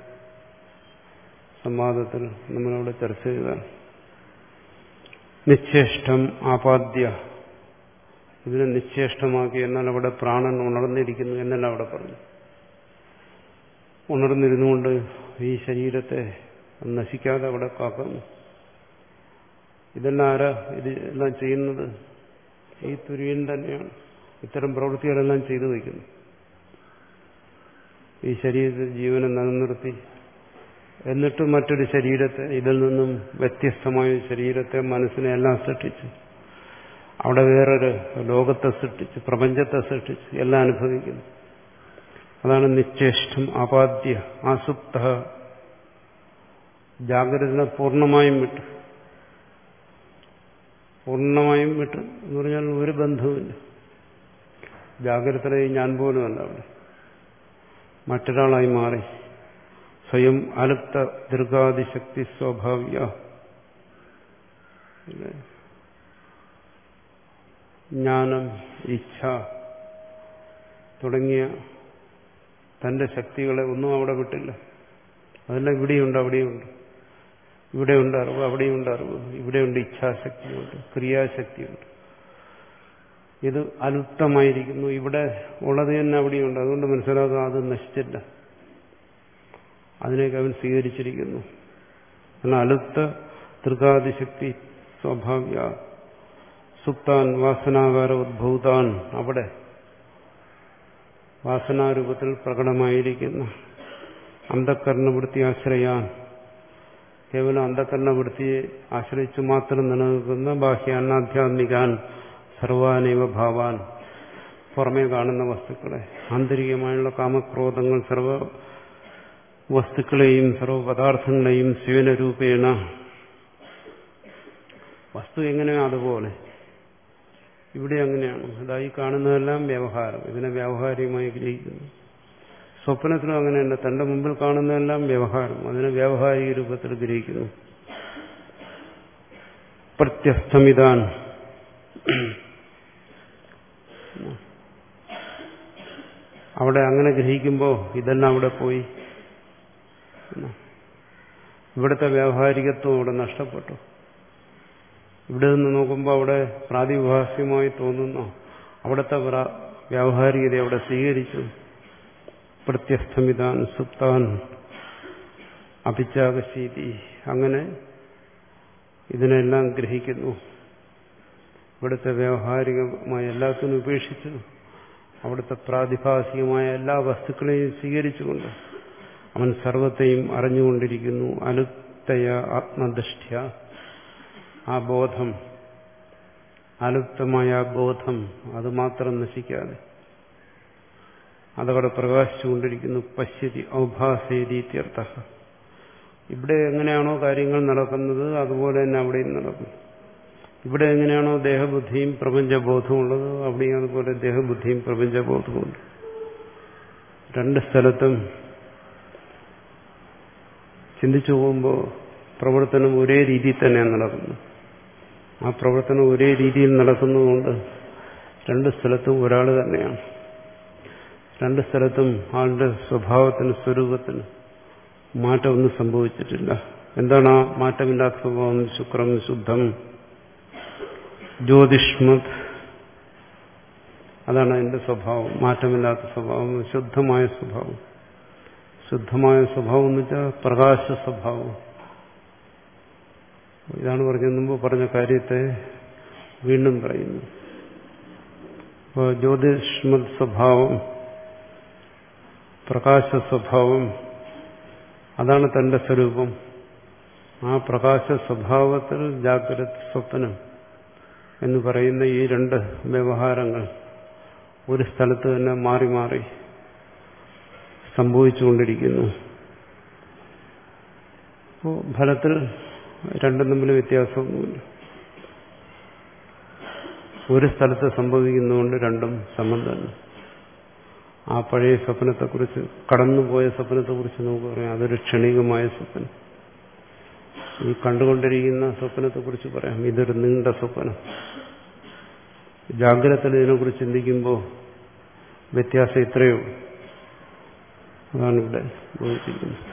സംവാദത്തിൽ നമ്മളവിടെ ചർച്ച ചെയ്തതാണ്. നിശ്ചേഷ്ടം ആപാദ്യ, ഇതിനെ നിശ്ചേഷ്ടമാക്കി. എന്നാൽ അവിടെ പ്രാണൻ ഉണർന്നിരിക്കുന്നു എന്നല്ല അവിടെ പറഞ്ഞു. ഉണർന്നിരുന്നുകൊണ്ട് ഈ ശരീരത്തെ നശിക്കാതെ അവിടെ കാക്കുന്നു. ഇതെല്ലാം ആരാ ഇതെല്ലാം ചെയ്യുന്നത്? ഈ തുര്യൻ തന്നെയാണ് ഇത്തരം പ്രവൃത്തികളെല്ലാം ചെയ്തു വയ്ക്കുന്നു. ഈ ശരീരത്തിൽ ജീവനെ നിലനിർത്തി എന്നിട്ട് മറ്റൊരു ശരീരത്തെ, ഇതിൽ നിന്നും വ്യത്യസ്തമായ ശരീരത്തെ, മനസ്സിനെ എല്ലാം സൃഷ്ടിച്ച് അവിടെ വേറൊരു ലോകത്തെ സൃഷ്ടിച്ച്, പ്രപഞ്ചത്തെ സൃഷ്ടിച്ച് എല്ലാം അനുഭവിക്കുന്നു. അതാണ് നിശ്ചേഷ്ടം ആപാദ്യ. ആസുപ്ത, ജാഗ്രതനെ പൂർണ്ണമായും വിട്ട്, പൂർണ്ണമായും വിട്ട് എന്ന് പറഞ്ഞാൽ ഒരു ബന്ധവുമില്ല. ജാഗ്രതയിലെ ഞാൻ പോലുമല്ല, അവിടെ മറ്റൊരാളായി മാറി. സ്വയം അലുപ്ത ദീർഘാതിശക്തി സ്വാഭാവിക. ജ്ഞാനം, ഇച്ഛ തുടങ്ങിയ തന്റെ ശക്തികളെ ഒന്നും അവിടെ വിട്ടില്ല. അതെല്ലാം ഇവിടെയുണ്ട്, അവിടെയുണ്ട്. ഇവിടെയുണ്ട് അറിവ്, അവിടെയുണ്ട് അറിവ്. ഇവിടെയുണ്ട് ഇച്ഛാശക്തിയുണ്ട്, ക്രിയാശക്തിയുണ്ട്. ഇത് അലുപ്തമായിരിക്കുന്നു. ഇവിടെ ഉള്ളത് തന്നെ അവിടെയുണ്ട്. അതുകൊണ്ട് മനസ്സിലാക്കുക, അത് നശിച്ചില്ല. അതിനേക്ക് അവൻ സ്വീകരിച്ചിരിക്കുന്നു. എന്നാൽ അലുപ്ത ദീർഘാതിശക്തി സ്വാഭാവിക സുപ്താൻ വാസനാകാര ഉദ്ഭൂതാൻ, അവിടെ വാസനാരൂപത്തിൽ പ്രകടമായിരിക്കുന്ന അന്ധഃകരണവൃത്തി ആശ്രയാൻ, കേവലം അന്ധഃകരണവൃത്തിയെ ആശ്രയിച്ചു മാത്രം നിലനിൽക്കുന്ന ബാഹ്യാനാധ്യാത്മികാൻ സർവാനേവ ഭാവാൻ, പുറമേ കാണുന്ന വസ്തുക്കളെ, ആന്തരികമായുള്ള കാമക്രോധങ്ങൾ സർവ വസ്തുക്കളെയും സർവ പദാർത്ഥങ്ങളെയും സ്വേനരൂപേണ, വസ്തു എങ്ങനെയോ അതുപോലെ ഇവിടെ അങ്ങനെയാണ്. അതായി കാണുന്നതെല്ലാം വ്യവഹാരം. ഇതിനെ വ്യാവഹാരികമായി ഗ്രഹിക്കുന്നു. സ്വപ്നത്തിലും അങ്ങനെ തന്നെ. തന്റെ മുമ്പിൽ കാണുന്നതെല്ലാം വ്യവഹാരം. അതിനെ വ്യാവഹാരിക രൂപത്തിൽ ഗ്രഹിക്കുന്നു. പ്രത്യസ്തമിതാൻ അവിടെ അങ്ങനെ ഗ്രഹിക്കുമ്പോൾ ഇതെല്ലാം അവിടെ പോയി. ഇവിടുത്തെ വ്യാവഹാരികത്വം അവിടെ നഷ്ടപ്പെട്ടു. ഇവിടെ നിന്ന് നോക്കുമ്പോൾ അവിടെ പ്രാതിഭാസികമായി തോന്നുന്നു. അവിടുത്തെ വ്യാവഹാരികത അവിടെ സ്വീകരിച്ചു. പ്രത്യസ്തമിതാൻ സുപ്താൻ അഭിചാകശീതി അങ്ങനെ ഇതിനെല്ലാം ഗ്രഹിക്കുന്നു. ഇവിടുത്തെ വ്യാവഹാരികമായ എല്ലാത്തിനും ഉപേക്ഷിച്ചു അവിടുത്തെ പ്രാതിഭാസികമായ എല്ലാ വസ്തുക്കളെയും സ്വീകരിച്ചുകൊണ്ട് അവൻ സർവത്തെയും അറിഞ്ഞുകൊണ്ടിരിക്കുന്നു. അലുപ്തയ ആത്മദൃഷ്ട്യ ആ ബോധം, അലുപ്തമായ ആ ബോധം അത് മാത്രം നശിക്കാതെ അതവിടെ പ്രകാശിച്ചുകൊണ്ടിരിക്കുന്നു. പശ്യതി ഔഭാസേതി ഇത്യർത്ഥ. ഇവിടെ എങ്ങനെയാണോ കാര്യങ്ങൾ നടക്കുന്നത് അതുപോലെ തന്നെ അവിടെയും നടക്കുന്നു. ഇവിടെ എങ്ങനെയാണോ ദേഹബുദ്ധിയും പ്രപഞ്ചബോധവും ഉള്ളത് അവിടെയും അതുപോലെ ദേഹബുദ്ധിയും പ്രപഞ്ചബോധവുമുണ്ട്. രണ്ട് സ്ഥലത്തും ചിന്തിച്ചു പോകുമ്പോൾ പ്രവർത്തനം ഒരേ രീതിയിൽ തന്നെയാണ് നടക്കുന്നത്. ആ പ്രവർത്തനം ഒരേ രീതിയിൽ നടക്കുന്നതുകൊണ്ട് രണ്ട് സ്ഥലത്തും ഒരാൾ തന്നെയാണ്. രണ്ട് സ്ഥലത്തും ആളുടെ സ്വഭാവത്തിന് സ്വരൂപത്തിന് മാറ്റമൊന്നും സംഭവിച്ചിട്ടില്ല. എന്താണ് ആ മാറ്റമില്ലാത്ത സ്വഭാവം? ശുക്രം ശുദ്ധം ജ്യോതിഷ്മത്, അതാണ് അതിന്റെ സ്വഭാവം. മാറ്റമില്ലാത്ത സ്വഭാവം, ശുദ്ധമായ സ്വഭാവം. ശുദ്ധമായ സ്വഭാവം എന്ന് വെച്ചാൽ പ്രകാശ സ്വഭാവം. ഇതാണ് പറഞ്ഞ മുമ്പ് പറഞ്ഞ കാര്യത്തെ വീണ്ടും പറയുന്നു. അപ്പോൾ ജ്യോതിഷ്മത് സ്വഭാവം, പ്രകാശ സ്വഭാവം, അതാണ് തന്റെ സ്വരൂപം. ആ പ്രകാശ സ്വഭാവത്തിൽ ജാഗ്രത സ്വപ്നം എന്ന് പറയുന്ന ഈ രണ്ട് വ്യവഹാരങ്ങൾ ഒരു സ്ഥലത്ത് തന്നെ മാറി മാറി സംഭവിച്ചുകൊണ്ടിരിക്കുന്നു. അപ്പോൾ ഫലത്തിൽ രണ്ടും തമ്മിൽ വ്യത്യാസമൊന്നുമില്ല. ഒരു സ്ഥലത്ത് സംഭവിക്കുന്നതുകൊണ്ട് രണ്ടും സമം തന്നെ. ആ പഴയ സ്വപ്നത്തെക്കുറിച്ച്, കടന്നുപോയ സ്വപ്നത്തെക്കുറിച്ച് നമുക്ക് പറയാം, അതൊരു ക്ഷണികമായ സ്വപ്നം. ഈ കണ്ടുകൊണ്ടിരിക്കുന്ന സ്വപ്നത്തെക്കുറിച്ച് പറയാം, ഇതൊരു നീണ്ട സ്വപ്നം. ജാഗ്രതയിൽ ഇതിനെക്കുറിച്ച് ചിന്തിക്കുമ്പോൾ വ്യത്യാസം ഇത്രയോ അതാണ് ഇവിടെ ബോധിപ്പിക്കുന്നത്.